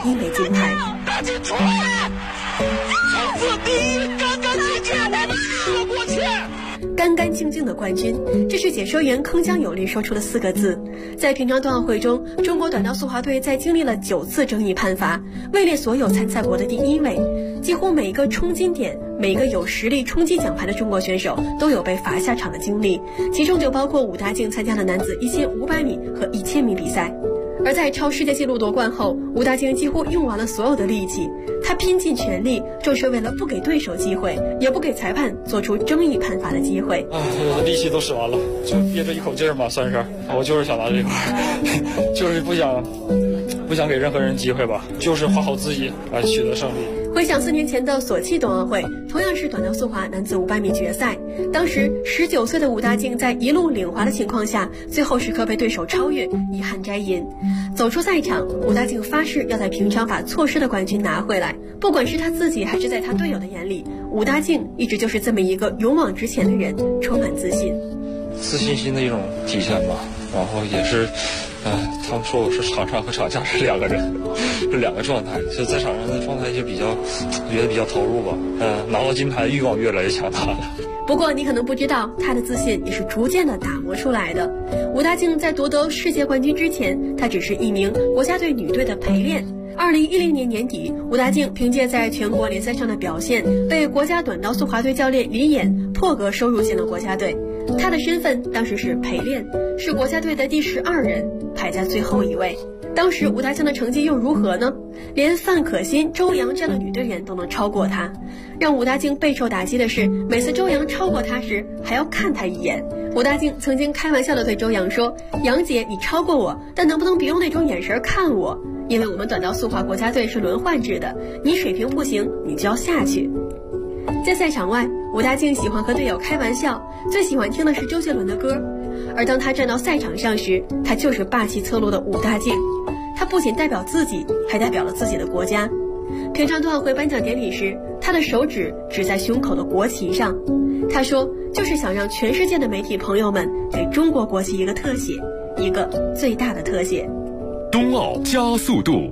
1枚金牌。 大金出来了，从此第一干干净净，我们4个过去。 干干净净的冠军，这是解说员铿锵有力说出的4个字。在平昌冬奥会中，中国短道速滑队在经历了9次争议判罚，位列所有参赛国的第1位。几乎每一个冲金点，每一个有实力冲击奖牌的中国选手都有被罚下场的经历，其中就包括武大靖参加了男子1500米和1000米比赛。而在超世界纪录夺冠后，武大靖几乎用完了所有的力气，他拼尽全力，就是为了不给对手机会，也不给裁判做出争议判罚的机会。 力气都使完了，就憋着一口劲儿嘛，算是。我就是想拿这块，就是不想给任何人机会吧，就是花好自己来取得胜利。 回想4年前的索契冬奥会，同样是短道速滑男子500米决赛，当时19岁的武大靖在一路领滑的情况下，最后时刻被对手超越，遗憾摘银。走出赛场，武大靖发誓要在平昌把错失的冠军拿回来，不管是他自己还是在他队友的眼里，武大靖一直就是这么一个勇往直前的人，充满自信。 自信心的一种体现吧，然后也是他们说我是场上和场下是2个人，是2个状态，就在场上的状态就觉得比较投入吧。拿到金牌的欲望越来越强大了。 不过你可能不知道，他的自信也是逐渐的打磨出来的。武大靖在夺得世界冠军之前，他只是一名国家队女队的陪练。2010年年底，武大靖凭借在全国联赛上的表现，被国家短道速滑队教练李岩破格收入进了国家队。他的身份当时是陪练，是国家队的第12人，排在最后一位。当时武大靖的成绩又如何呢？连范可新、周洋这样的女队员都能超过他。让武大靖备受打击的是，每次周洋超过他时，还要看他一眼。武大靖曾经开玩笑地对周洋说：“杨姐，你超过我，但能不能别用那种眼神看我？因为我们短道速滑国家队是轮换制的，你水平不行，你就要下去。”在赛场外，武大靖喜欢和队友开玩笑，最喜欢听的是周杰伦的歌。而当他站到赛场上时，他就是霸气侧漏的武大靖。他不仅代表自己，还代表了自己的国家。平昌冬奥会颁奖典礼时，他的手指指在胸口的国旗上，他说就是想让全世界的媒体朋友们给中国国旗一个特写，一个最大的特写。 冬奥加速度。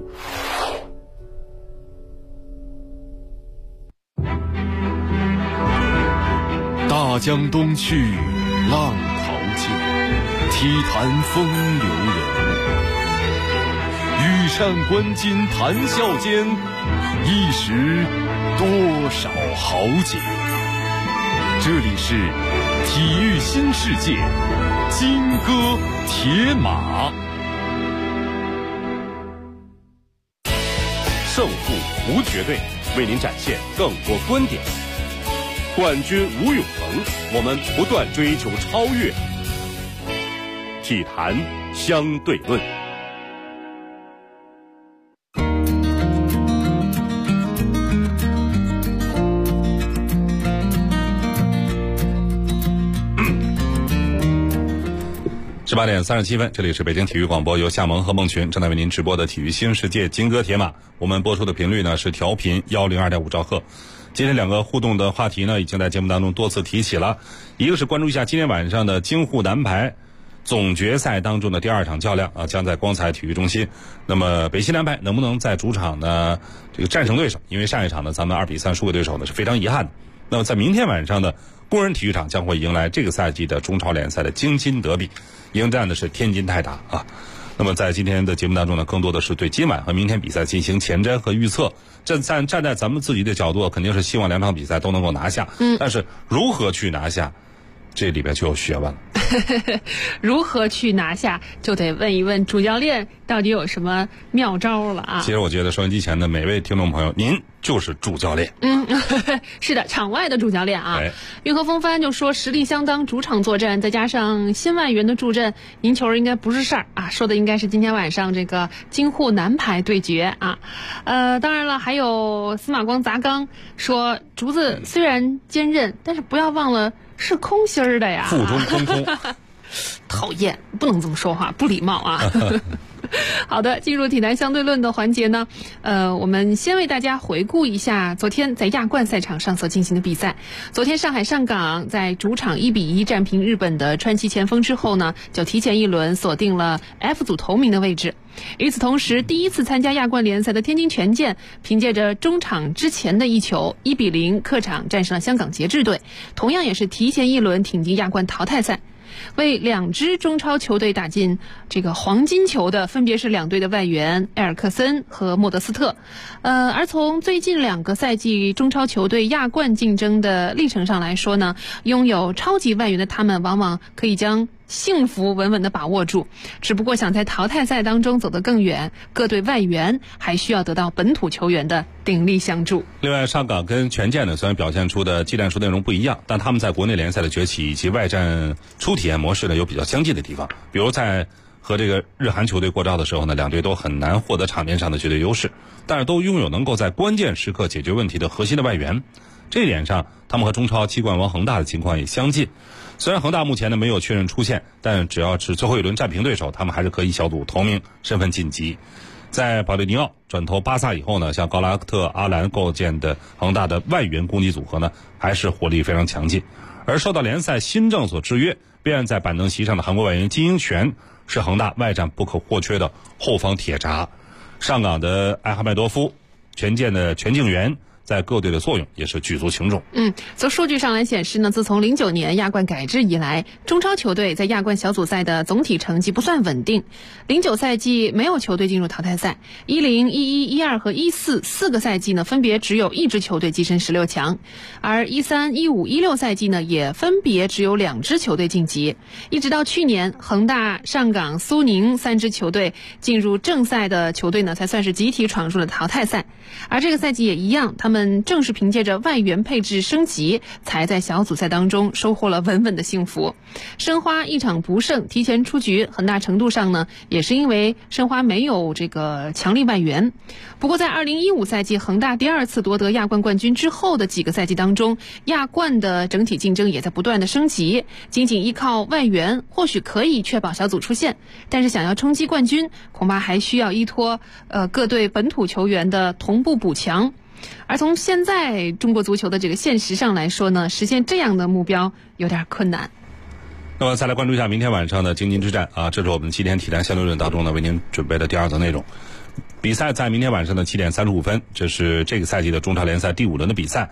大江东去，浪淘尽，体坛风流人物。羽扇纶巾谈笑间，一时多少豪杰。这里是体育新世界，金戈铁马。胜负无绝对，为您展现更多观点。冠军无永恒，我们不断追求超越。体坛相对论。 18点37分，这里是北京体育广播，由夏萌和孟群正在为您直播的体育新世界金戈铁马。我们播出的频率呢是调频102.5兆赫。今天2个互动的话题呢，已经在节目当中多次提起了。一个是关注一下今天晚上的京沪男排总决赛当中的第2场较量啊，将在光彩体育中心。那么北西男排能不能在主场呢这个战胜对手？因为上一场呢咱们2比3输给对手呢是非常遗憾的。那么在明天晚上的工人体育场将会迎来这个赛季的中超联赛的京津德比，迎战的是天津泰达啊。那么在今天的节目当中呢，更多的是对今晚和明天比赛进行前瞻和预测。站在咱们自己的角度，肯定是希望2场比赛都能够拿下。但是如何去拿下，这里边就有学问了。 如何去拿下，就得问一问主教练到底有什么妙招了啊！ 其实我觉得收音机前的每位听众朋友，您就是主教练。 是的，场外的主教练啊。运河风帆就说实力相当，主场作战，再加上新外援的助阵，赢球应该不是事儿啊。说的应该是今天晚上这个京沪男排对决啊。当然了，还有司马光砸缸说，竹子虽然坚韧，但是不要忘了是空心儿的呀。 腹中空空。 讨厌，不能这么说话，不礼貌啊。 好的，进入体坛相对论的环节呢，我们先为大家回顾一下昨天在亚冠赛场上所进行的比赛。昨天上海上港在主场1-1战平日本的川崎前锋之后呢，就提前一轮锁定了 F 组头名的位置。与此同时，第一次参加亚冠联赛的天津权健凭借着中场之前的一球1-0客场战胜了香港节制队，同样也是提前一轮挺进亚冠淘汰赛。为两支中超球队打进这个黄金球的分别是两队的外援埃尔克森和莫德斯特。而从最近2个赛季中超球队亚冠竞争的历程上来说呢，拥有超级外援的他们往往可以将幸福稳稳地把握住，只不过想在淘汰赛当中走得更远，各队外援还需要得到本土球员的鼎力相助。 另外，上港跟权健呢，虽然表现出的技战术内容不一样，但他们在国内联赛的崛起以及外战初体验模式呢，有比较相近的地方。比如在和这个日韩球队过招的时候呢，两队都很难获得场面上的绝对优势，但是都拥有能够在关键时刻解决问题的核心的外援。这一点上，他们和中超7冠王恒大的情况也相近。虽然恒大目前呢没有确认出线，但只要是最后一轮战平对手，他们还是可以小组头名身份晋级。在保利尼奥转投巴萨以后呢，像高拉特、阿兰构建的恒大的外援攻击组合呢，还是火力非常强劲。而受到联赛新政所制约，便在板凳席上的韩国外援金英权是恒大外战不可或缺的后方铁闸。上港的埃哈迈多夫、权健的全敬元在各队的作用也是举足轻重。 从数据上来显示呢，自从09年亚冠改制以来，中超球队在亚冠小组赛的总体成绩不算稳定。09赛季没有球队进入淘汰赛，10、11、12和14 4个赛季呢，分别只有一支球队跻身16强，而13、15、16赛季呢，也分别只有2支球队晋级。一直到去年，恒大、上港、苏宁3支球队进入正赛的球队呢，才算是集体闯入了淘汰赛。而这个赛季也一样，他们正是凭借着外援配置升级，才在小组赛当中收获了稳稳的幸福。申花一场不胜提前出局，很大程度上呢，也是因为申花没有这个强力外援。不过在2015赛季恒大第2次夺得亚冠冠军之后的几个赛季当中，亚冠的整体竞争也在不断的升级，仅仅依靠外援或许可以确保小组出线，但是想要冲击冠军，恐怕还需要依托各队本土球员的同步补强。而从现在中国足球的这个现实上来说呢，实现这样的目标有点困难。 那么再来关注一下明天晚上的京津之战啊，这是我们7点体坛相对论当中呢为您准备的第2则内容。比赛在明天晚上的7点35分，这是这个赛季的中超联赛第5轮的比赛。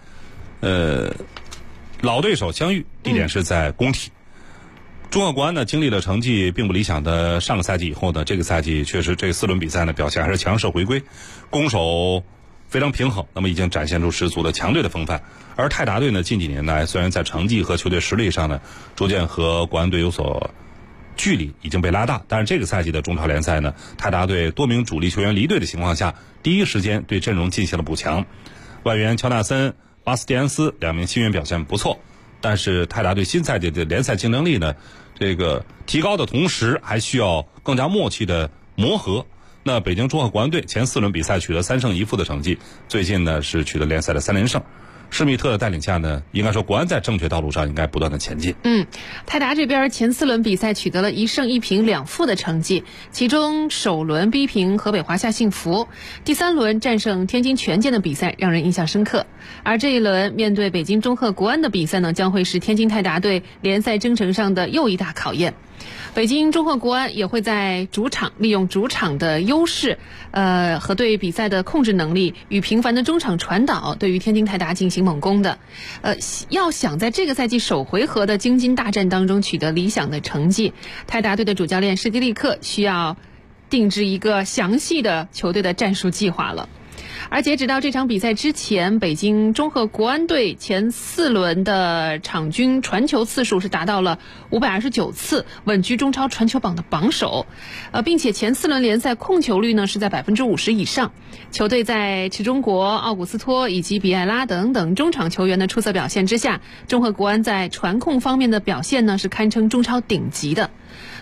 老对手相遇，地点是在工体。中赫国安呢经历了成绩并不理想的上个赛季以后呢，这个赛季确实这4轮比赛呢表现还是强势回归，攻守非常平衡，那么已经展现出十足的强队的风范。而泰达队呢，近几年来虽然在成绩和球队实力上呢，逐渐和国安队有所距离已经被拉大，但是这个赛季的中超联赛呢，泰达队多名主力球员离队的情况下，第一时间对阵容进行了补强。外援乔纳森、巴斯蒂安斯2名新援表现不错，但是泰达队新赛季的联赛竞争力呢，这个提高的同时，还需要更加默契的磨合。那北京中赫国安队前4轮比赛取得3胜1负的成绩，最近呢是取得联赛的3连胜。施密特的带领下呢，应该说国安在正确道路上应该不断的前进。 泰达这边前4轮比赛取得了1胜1平2负的成绩，其中首轮逼平河北华夏幸福，第3轮战胜天津权健的比赛让人印象深刻。而这一轮面对北京中赫国安的比赛呢，将会是天津泰达队联赛征程上的又一大考验。北京中赫国安也会在主场利用主场的优势，和对比赛的控制能力与频繁的中场传导，对于天津泰达进行猛攻的。要想在这个赛季首回合的京津大战当中取得理想的成绩，泰达队的主教练施蒂利克需要定制一个详细的球队的战术计划了。而截止到这场比赛之前，北京中赫国安队前4轮的场均传球次数是达到了529次，稳居中超传球榜的榜首。并且前4轮联赛控球率呢是在50%以上。球队在池中国、奥古斯托以及比埃拉等等中场球员的出色表现之下，中赫国安在传控方面的表现呢是堪称中超顶级的。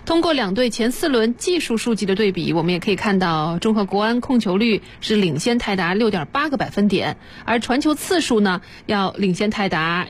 通过两队前4轮技术数据的对比，我们也可以看到中赫国安控球率是领先泰达 6.8 个百分点，而传球次数呢要领先泰达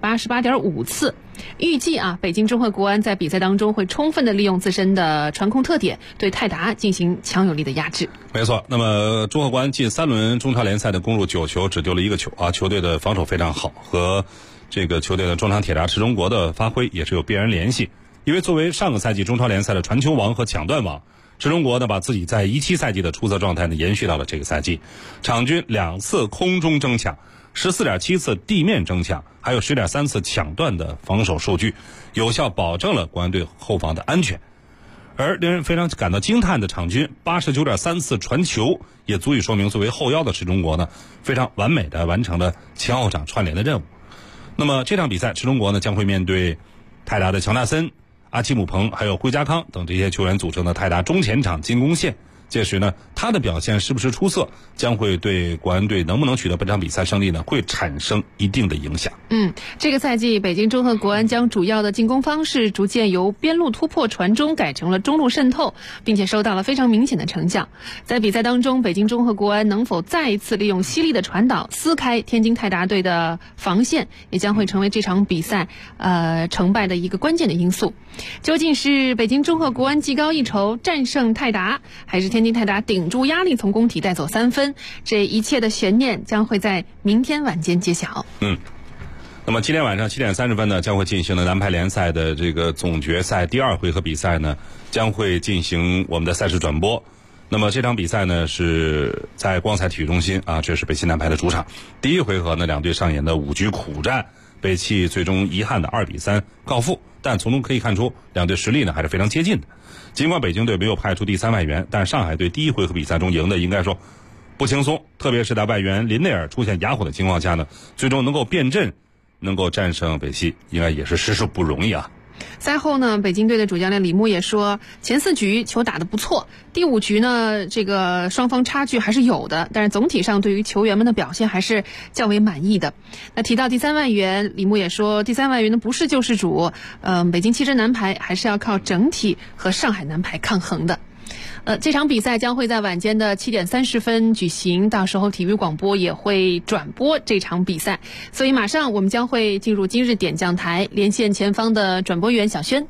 188.5 次。预计北京中赫国安在比赛当中会充分的利用自身的传控特点，对泰达进行强有力的压制。 没错，那么中赫国安近3轮中超联赛的攻入9球，只丢了1个球啊，球队的防守非常好，和这个球队的中场铁闸池中国的发挥也是有必然联系。因为作为上个赛季中超联赛的传球王和抢断王，池中国呢把自己在17赛季的出色状态呢延续到了这个赛季，场均2次空中争抢，14.7次地面争抢，还有10.3次抢断的防守数据，有效保证了国安队后防的安全。而令人非常感到惊叹的场均 89.3 次传球，也足以说明作为后腰的池中国呢非常完美的完成了前后场串联的任务。那么这场比赛池中国呢将会面对泰达的乔纳森、阿基姆彭还有灰家康等这些球员组成的泰达中前场进攻线，届时呢他的表现是不是出色，将会对国安队能不能取得本场比赛胜利呢会产生一定的影响。 这个赛季北京中赫国安将主要的进攻方式逐渐由边路突破传中改成了中路渗透，并且收到了非常明显的成效。在比赛当中，北京中赫国安能否再一次利用犀利的传导撕开天津泰达队的防线，也将会成为这场比赛成败的一个关键的因素。究竟是北京中赫国安技高一筹战胜泰达，还是天津泰达顶住压力从工体带走3分，这一切的悬念将会在明天晚间揭晓。 那么今天晚上7点30分呢，将会进行的男排联赛的这个总决赛第2回合比赛呢，将会进行我们的赛事转播。那么这场比赛呢是在光彩体育中心啊，这是北汽男排的主场。第1回合呢，两队上演的5局苦战，北汽最终遗憾的2-3告负，但从中可以看出两队实力呢还是非常接近的。尽管北京队没有派出第3外援，但上海队第1回合比赛中赢的应该说不轻松，特别是在外援林内尔出现哑火的情况下呢，最终能够变阵，能够战胜北汽，应该也是实属不容易啊。 赛后呢，北京队的主教练李牧也说，前4局球打得不错，第5局呢，这个双方差距还是有的，但是总体上对于球员们的表现还是较为满意的。那提到第3外援，李牧也说，第3外援呢不是救世主，北京汽车男排还是要靠整体和上海男排抗衡的。这场比赛将会在晚间的7点30分举行，到时候体育广播也会转播这场比赛，所以马上我们将会进入今日点将台，连线前方的转播员小轩。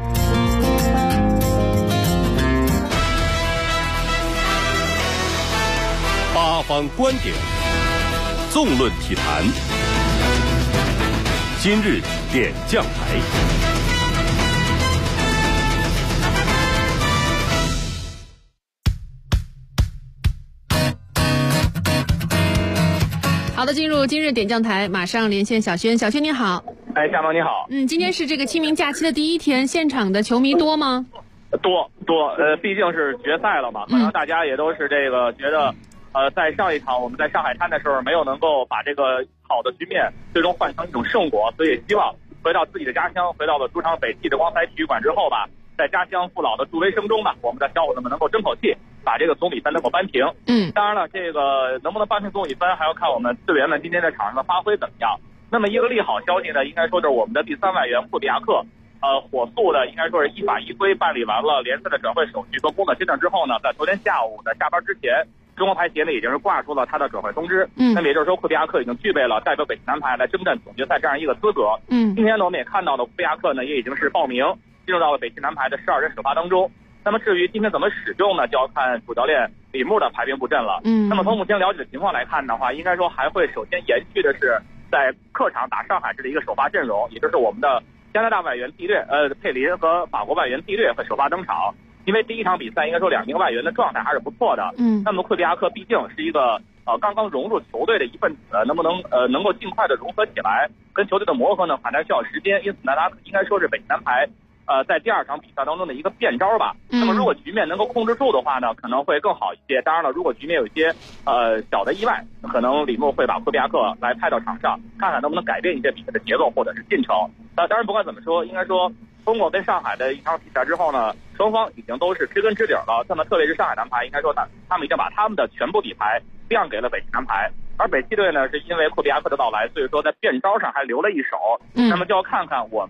八方观点，纵论体坛，今日点将台。 好的，进入今日点将台，马上连线小轩。小轩你好。 夏萌你好。 今天是这个清明假期的第1天，现场的球迷多吗？ 多，毕竟是决赛了嘛，可能大家也都是这个觉得，在上一场我们在上海滩的时候没有能够把这个好的局面最终换成一种胜果，所以希望回到自己的家乡，回到了主场北汽的光彩体育馆之后吧，在家乡父老的助威声中吧，我们的小伙子们能够争口气，把这个总比分能够扳平。当然了，这个能不能扳平总比分，还要看我们队员们今天在场上的发挥怎么样。那么一个利好消息呢，应该说是我们的第3外援库比亚克，火速的应该说是依法依规办理完了联赛的转会手续和工作签证之后呢，在昨天下午的下班之前，中国排协呢已经是挂出了他的转会通知。那么也就是说，库比亚克已经具备了代表北京男排来征战总决赛这样一个资格。今天呢，我们也看到了库比亚克呢也已经是报名进入到了北京男排的12人首发当中。那么至于今天怎么使用呢，就要看主教练李牧的排兵布阵了。那么从目前了解的情况来看的话，应该说还会首先延续的是在客场打上海市的一个首发阵容，也就是我们的加拿大外援蒂略佩林和法国外援蒂略会首发登场。因为第1场比赛应该说2名外援的状态还是不错的。那么库比亚克毕竟是一个刚刚融入球队的一份子，能不能能够尽快的融合起来，跟球队的磨合呢，还需要时间。因此呢，他应该说是北京男排在第2场比赛当中的一个变招吧。那么如果局面能够控制住的话呢，可能会更好一些。当然了，如果局面有一些小的意外，可能李牧会把库比亚克来派到场上，看看能不能改变一些比赛的节奏或者是进程。当然不管怎么说，应该说通过跟上海的一场比赛之后呢，双方已经都是知根知底了。那么特别是上海男排，应该说他们已经把他们的全部底牌让给了北汽男排。而北汽队呢，是因为库比亚克的到来，所以说在变招上还留了一手。那么就要看看我们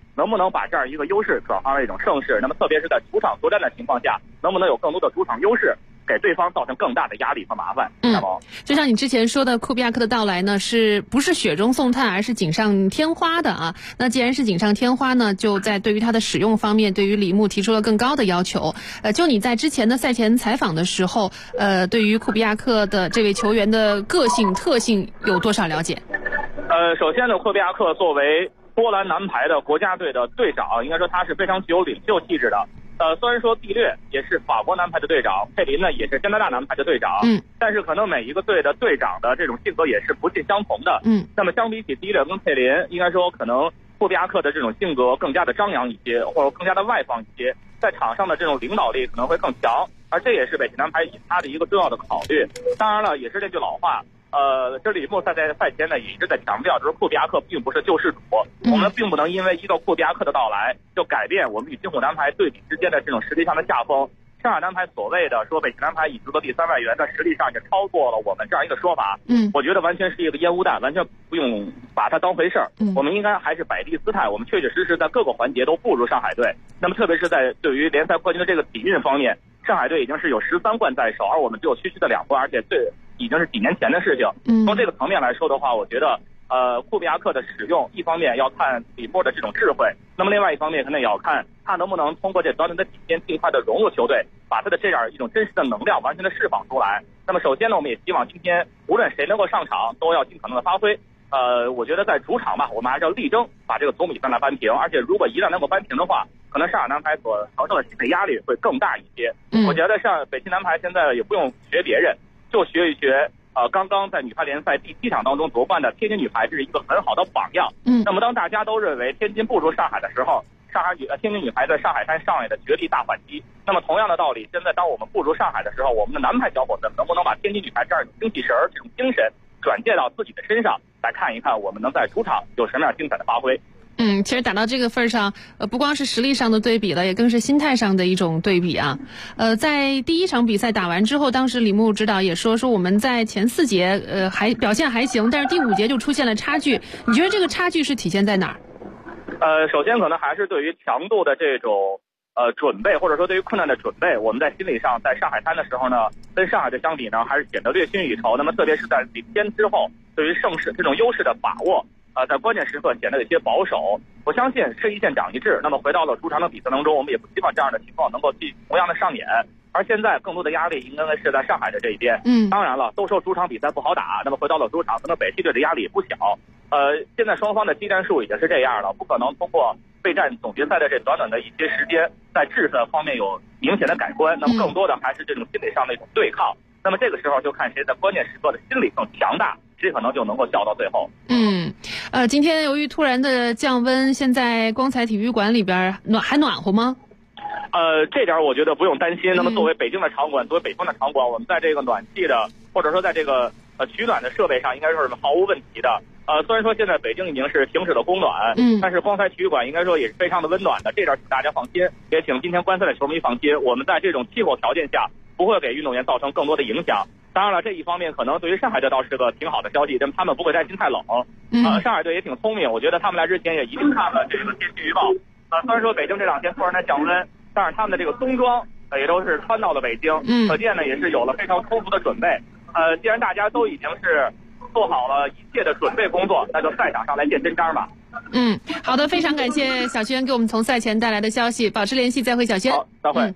能不能把这样一个优势转化为一种胜势？那么特别是在主场作战的情况下，能不能有更多的主场优势，给对方造成更大的压力和麻烦？ 就像你之前说的，库比亚克的到来呢，是不是雪中送炭，而是锦上添花的啊？那既然是锦上添花呢，就在对于它的使用方面，对于李牧提出了更高的要求。就你在之前的赛前采访的时候，对于库比亚克的这位球员的个性特性有多少了解？ 首先呢，库比亚克作为波兰男排的国家队的队长，应该说他是非常具有领袖气质的。虽然说蒂略也是法国男排的队长，佩林呢也是加拿大男排的队长，但是可能每一个队的队长的这种性格也是不尽相同的。那么相比起蒂略跟佩林，应该说可能库比亚克的这种性格更加的张扬一些，或者更加的外放一些，在场上的这种领导力可能会更强，而这也是北京男排以他的一个重要的考虑。当然了，也是这句老话。这李牧在赛前呢也一直在强调，就是库比亚克并不是救世主，我们并不能因为一个库比亚克的到来就改变我们与金虎男排对比之间的这种实力上的下风。上海男排所谓的说北京男排已资格第3外援的实力上也超过了我们这样一个说法，我觉得完全是一个烟雾弹，完全不用把它当回事儿。我们应该还是摆低姿态，我们确确实实在各个环节都不如上海队。那么特别是在对于联赛冠军的这个底蕴方面，上海队已经是有13冠在手，而我们只有区区的2冠，而且已经是几年前的事情。从这个层面来说的话，我觉得库比亚克的使用，一方面要看李波的这种智慧，那么另外一方面可能也要看他能不能通过这短短的几天尽快的融入球队，把他的这样一种真实的能量完全的释放出来。那么首先呢，我们也希望今天无论谁能够上场，都要尽可能的发挥。我觉得在主场吧，我们还是要力争把这个总比分来扳平，而且如果一旦能够扳平的话，可能上海男排所承受的心理压力会更大一些。我觉得北京男排现在也不用学别人，就学一学刚刚在女排联赛第7场当中夺冠的天津女排，这是一个很好的榜样。那么当大家都认为天津不如上海的时候，天津女排在上海滩上演的绝地大反击。那么同样的道理，现在当我们不如上海的时候，我们的男排小伙子能不能把天津女排这样一种精气神、这种精神转借到自己的身上，来看一看我们能在主场有什么样精彩的发挥。 其实打到这个份上，不光是实力上的对比了，也更是心态上的一种对比啊。在第1场比赛打完之后，当时李牧指导也说我们在前4节表现还行，但是第5节就出现了差距。你觉得这个差距是体现在哪儿？ 首先可能还是对于强度的这种准备，或者说对于困难的准备，我们在心理上在上海滩的时候呢，跟上海队相比呢，还是显得略逊一筹。那么特别是在领先之后，对于胜势这种优势的把握，在关键时刻显得有些保守。我相信吃一堑长一智，那么回到了主场的比赛当中，我们也不希望这样的情况能够同样的上演。而现在更多的压力应该是在上海的这一边。当然了，都说主场比赛不好打，那么回到了主场，可能北溪队的压力也不小。现在双方的技战术已经是这样了，不可能通过备战总决赛的这短短的一些时间，在质分方面有明显的改观。那么更多的还是这种心理上的一种对抗。那么这个时候就看谁在关键时刻的心理更强大，谁可能就能够笑到最后。 今天由于突然的降温，现在光彩体育馆里边还暖和吗？ 这点我觉得不用担心。那么作为北京的场馆，作为北方的场馆，我们在这个暖气的或者说在这个取暖的设备上应该说是毫无问题的。虽然说现在北京已经是停止了供暖，但是光彩体育馆应该说也是非常的温暖的，这点请大家放心，也请今天观赛的球迷放心，我们在这种气候条件下不会给运动员造成更多的影响。当然了，这一方面可能对于上海队倒是个挺好的消息，他们不会担心太冷。上海队也挺聪明，我觉得他们来之前也一定看了这个天气预报。虽然说北京这2天突然的降温，但是他们的这个冬装也都是穿到了北京，可见呢也是有了非常充足的准备。既然大家都已经是做好了一切的准备工作，那就赛场上来见真章吧。 好的，非常感谢小轩给我们从赛前带来的消息，保持联系，再会，小轩。 好，再会。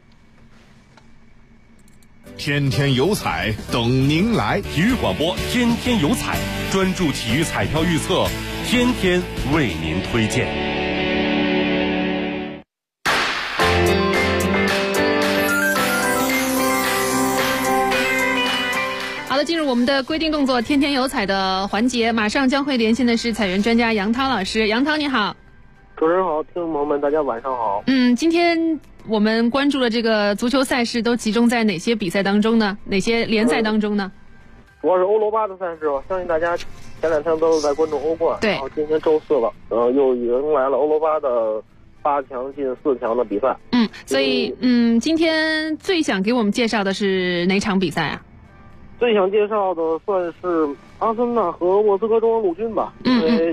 天天有彩等您来，体育广播天天有彩，专注体育彩票预测，天天为您推荐。 好的，进入我们的规定动作天天有彩的环节，马上将会连线的是彩员专家杨涛老师。杨涛你好。 主持人好，听众朋友们大家晚上好。 今天我们关注的这个足球赛事都集中在哪些比赛当中呢？哪些联赛当中呢？ 主要是欧罗巴的赛事，我相信大家前2天都是在关注欧冠， 对， 然后今天周4了，又迎来了欧罗巴的8强进4强的比赛。 所以今天最想给我们介绍的是哪场比赛啊？ 最想介绍的算是阿森纳和莫斯科中央陆军吧，因为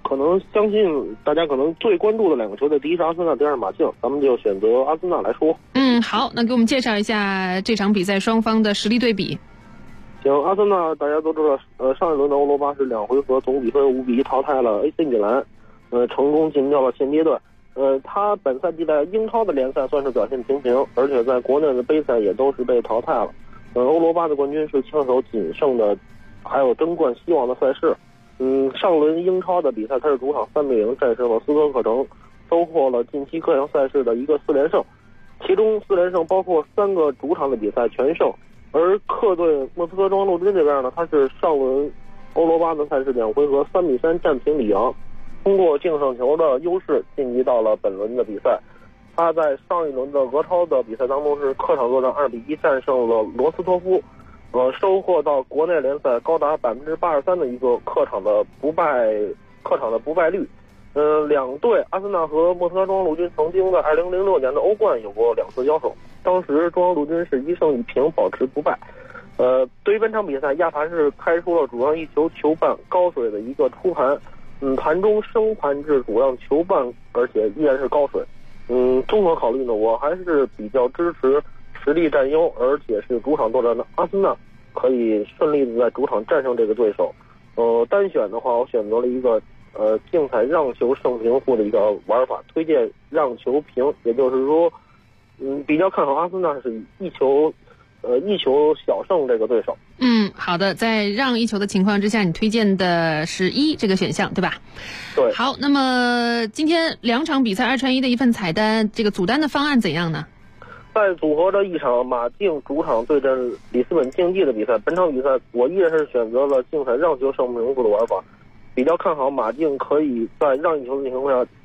可能相信大家可能最关注的2个球队，第一是阿森纳，第二是马竞，咱们就选择阿森纳来说。 好，那给我们介绍一下这场比赛双方的实力对比。 行，阿森纳大家都知道，上一轮的欧罗巴是2回合总比分5-1淘汰了 AC 米兰，成功进到了现阶段。他本赛季在英超的联赛算是表现平平，而且在国内的杯赛也都是被淘汰了。欧罗巴的冠军是枪手仅剩的，还有争冠希望的赛事。上轮英超的比赛，他是主场3-0战胜了斯托克城，收获了近期各项赛事的一个4连胜，其中4连胜包括3个主场的比赛全胜。而客队莫斯科中央陆军这边呢，他是上轮欧罗巴的赛事2回合3-3战平里昂，通过净胜球的优势晋级到了本轮的比赛。他在上一轮的俄超的比赛当中是客场作战2-1战胜了罗斯托夫，收获到国内联赛高达83%的一个客场的不败率。两队阿森纳和莫斯科中央陆军曾经在2006年的欧冠有过2次交手，当时中央陆军是1胜1平保持不败。对于本场比赛，亚盘是开出了主让1球球半高水的一个出盘，盘中升盘至主让球半，而且依然是高水。综合考虑呢，我还是比较支持实力占优，而且是主场作战的阿森纳可以顺利的在主场战胜这个对手。单选的话，我选择了一个竞彩让球胜平负的一个玩法，推荐让球平，也就是说，比较看好阿森纳是一球小胜这个对手。 好的，在让1球的情况之下，你推荐的是1这个选项，对吧？ 对。 好，那么今天2场比赛2串1的一份彩单，这个组单的方案怎样呢？ 在组合的一场马竞主场对阵里斯本竞技的比赛，本场比赛我依然是选择了竞彩让球胜平负的玩法，比较看好马竞可以在让1球的情况下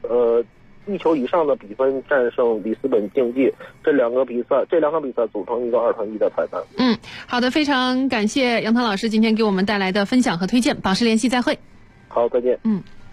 ，1球以上的比分战胜里斯本竞技。这两场比赛组成一个2串1的彩蛋。 好的，非常感谢杨涛老师今天给我们带来的分享和推荐，保持联系，再会。 好，再见。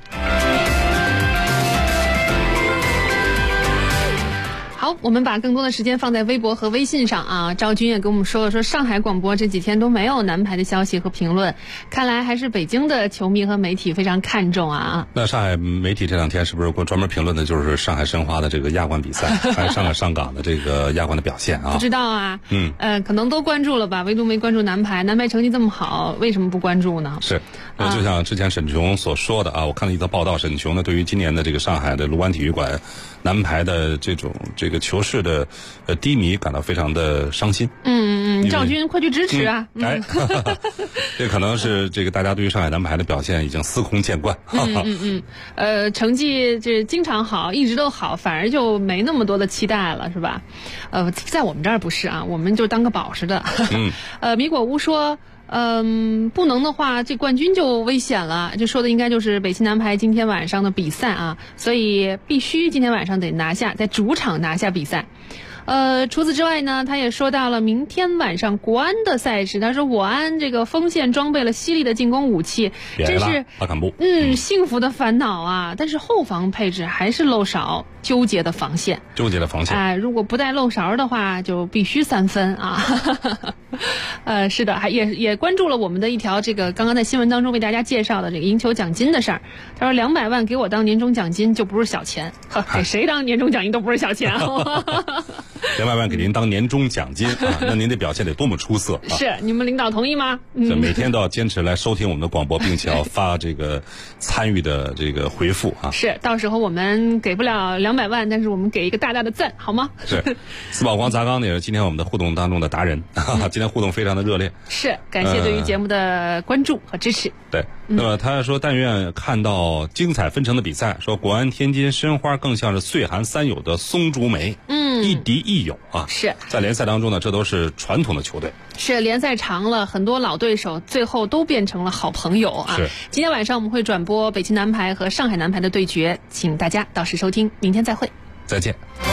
好，我们把更多的时间放在微博和微信上啊。赵军也跟我们说了，说上海广播这几天都没有男排的消息和评论，看来还是北京的球迷和媒体非常看重啊。 那上海媒体这2天是不是给我专门评论的就是上海申花的这个亚冠比赛，还有上海上港的这个亚冠的表现啊？ 不知道啊，可能都关注了吧，唯独没关注男排。男排成绩这么好，为什么不关注呢？ 是，就像之前沈琼所说的啊，我看了一则报道，沈琼呢对于今年的这个上海的卢湾体育馆男排的这个球市的低迷感到非常的伤心。 赵军快去支持啊！ 这可能是这个大家对于上海男排的表现已经司空见惯。 成绩这经常好，一直都好，反而就没那么多的期待了，是吧？在我们这儿不是啊，我们就当个宝似的。米果屋说。不能的话，这冠军就危险了。这说的应该就是北京男排今天晚上的比赛啊，所以必须今天晚上得拿下，在主场拿下比赛。除此之外呢，他也说到了明天晚上国安的赛事。他说我安这个锋线装备了犀利的进攻武器，真是幸福的烦恼啊！但是后防配置还是漏勺，纠结的防线。如果不带漏勺的话，就必须3分啊！是的，也关注了我们的一条这个刚刚在新闻当中为大家介绍的这个赢球奖金的事儿。他说200万给我当年终奖金就不是小钱，给谁当年终奖金都不是小钱。 200万给您当年终奖金啊，那您的表现得多么出色啊！ 是，你们领导同意吗？ 每天都要坚持来收听我们的广播，并且要发这个参与的这个回复啊。 是，到时候我们给不了200万，但是我们给一个大大的赞，好吗？ 是，四宝光砸缸呢也是今天我们的互动当中的达人，今天互动非常的热烈。 是，感谢对于节目的关注和支持。 对，那么他说但愿看到精彩纷呈的比赛，说国安、天津、申花更像是岁寒三友的松竹梅。亦敌亦友啊！ 是在联赛当中呢，这都是传统的球队。 是联赛长了，很多老对手最后都变成了好朋友啊！ 是。 今天晚上我们会转播北京男排和上海男排的对决，请大家到时收听。明天再会， 再见。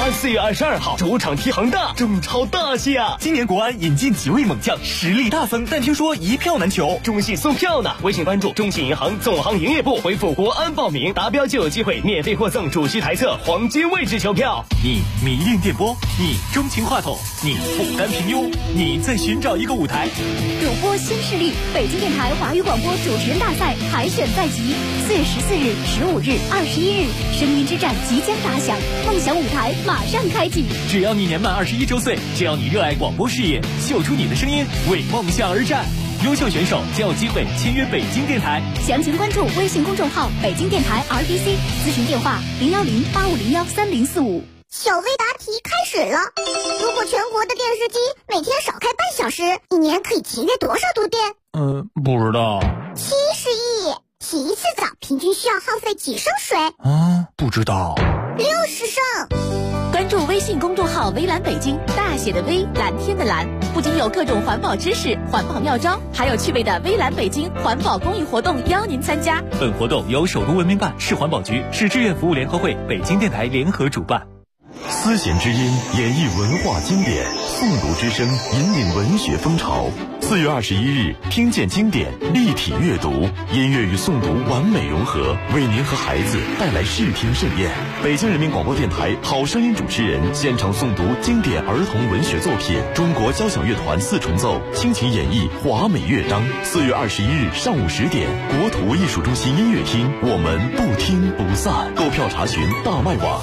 安4月22号主场踢恒大，中超大戏啊！今年国安引进几位猛将，实力大增，但听说一票难求，中信送票呢。微信关注中信银行总行营业部，回复国安报名，达标就有机会免费获赠主席台侧黄金位置球票。你迷恋电波，你钟情话筒，你不甘平庸，你在寻找一个舞台。 主播新势力，北京电台华语广播主持人大赛海选在即，4月14日、15日、21日，声音之战即将打响，梦想舞台马上开启。 只要你年满21周岁，只要你热爱广播事业，秀出你的声音，为梦想而战。优秀选手将有机会签约北京电台。 详情关注微信公众号北京电台 RDC， 咨询电话010-8501-3045。 小微答题开始了。如果全国的电视机每天少开半小时，一年可以节约多少度电？ 不知道。 70亿。洗一次澡平均需要耗费几升水？ 不知道。 60升。 关注微信公众号微蓝北京，大写的微，蓝天的蓝，不仅有各种环保知识、环保妙招，还有趣味的微蓝北京环保公益活动邀您参加。 本活动由首都文明办、市环保局、市志愿服务联合会、北京电台联合主办。 丝弦之音演绎文化经典，诵读之声引领文学风潮。4月21日，听见经典，立体阅读，音乐与诵读完美融合，为您和孩子带来视听盛宴。北京人民广播电台好声音主持人现场诵读经典儿童文学作品，中国交响乐团4重奏倾情演绎华美乐章。4月21日上午10点，国土艺术中心音乐厅，我们不听不散。购票查询大麦网。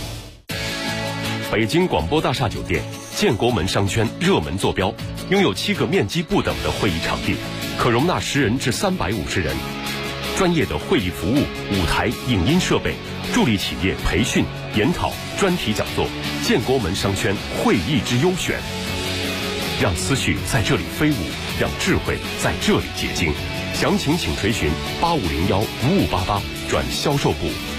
北京广播大厦酒店建国门商圈热门坐标，拥有7个面积不等的会议场地，可容纳10人至350人，专业的会议服务、舞台、影音设备，助力企业培训、研讨、专题讲座。建国门商圈会议之优选，让思绪在这里飞舞，让智慧在这里结晶。详情请垂询8501-5588转销售部。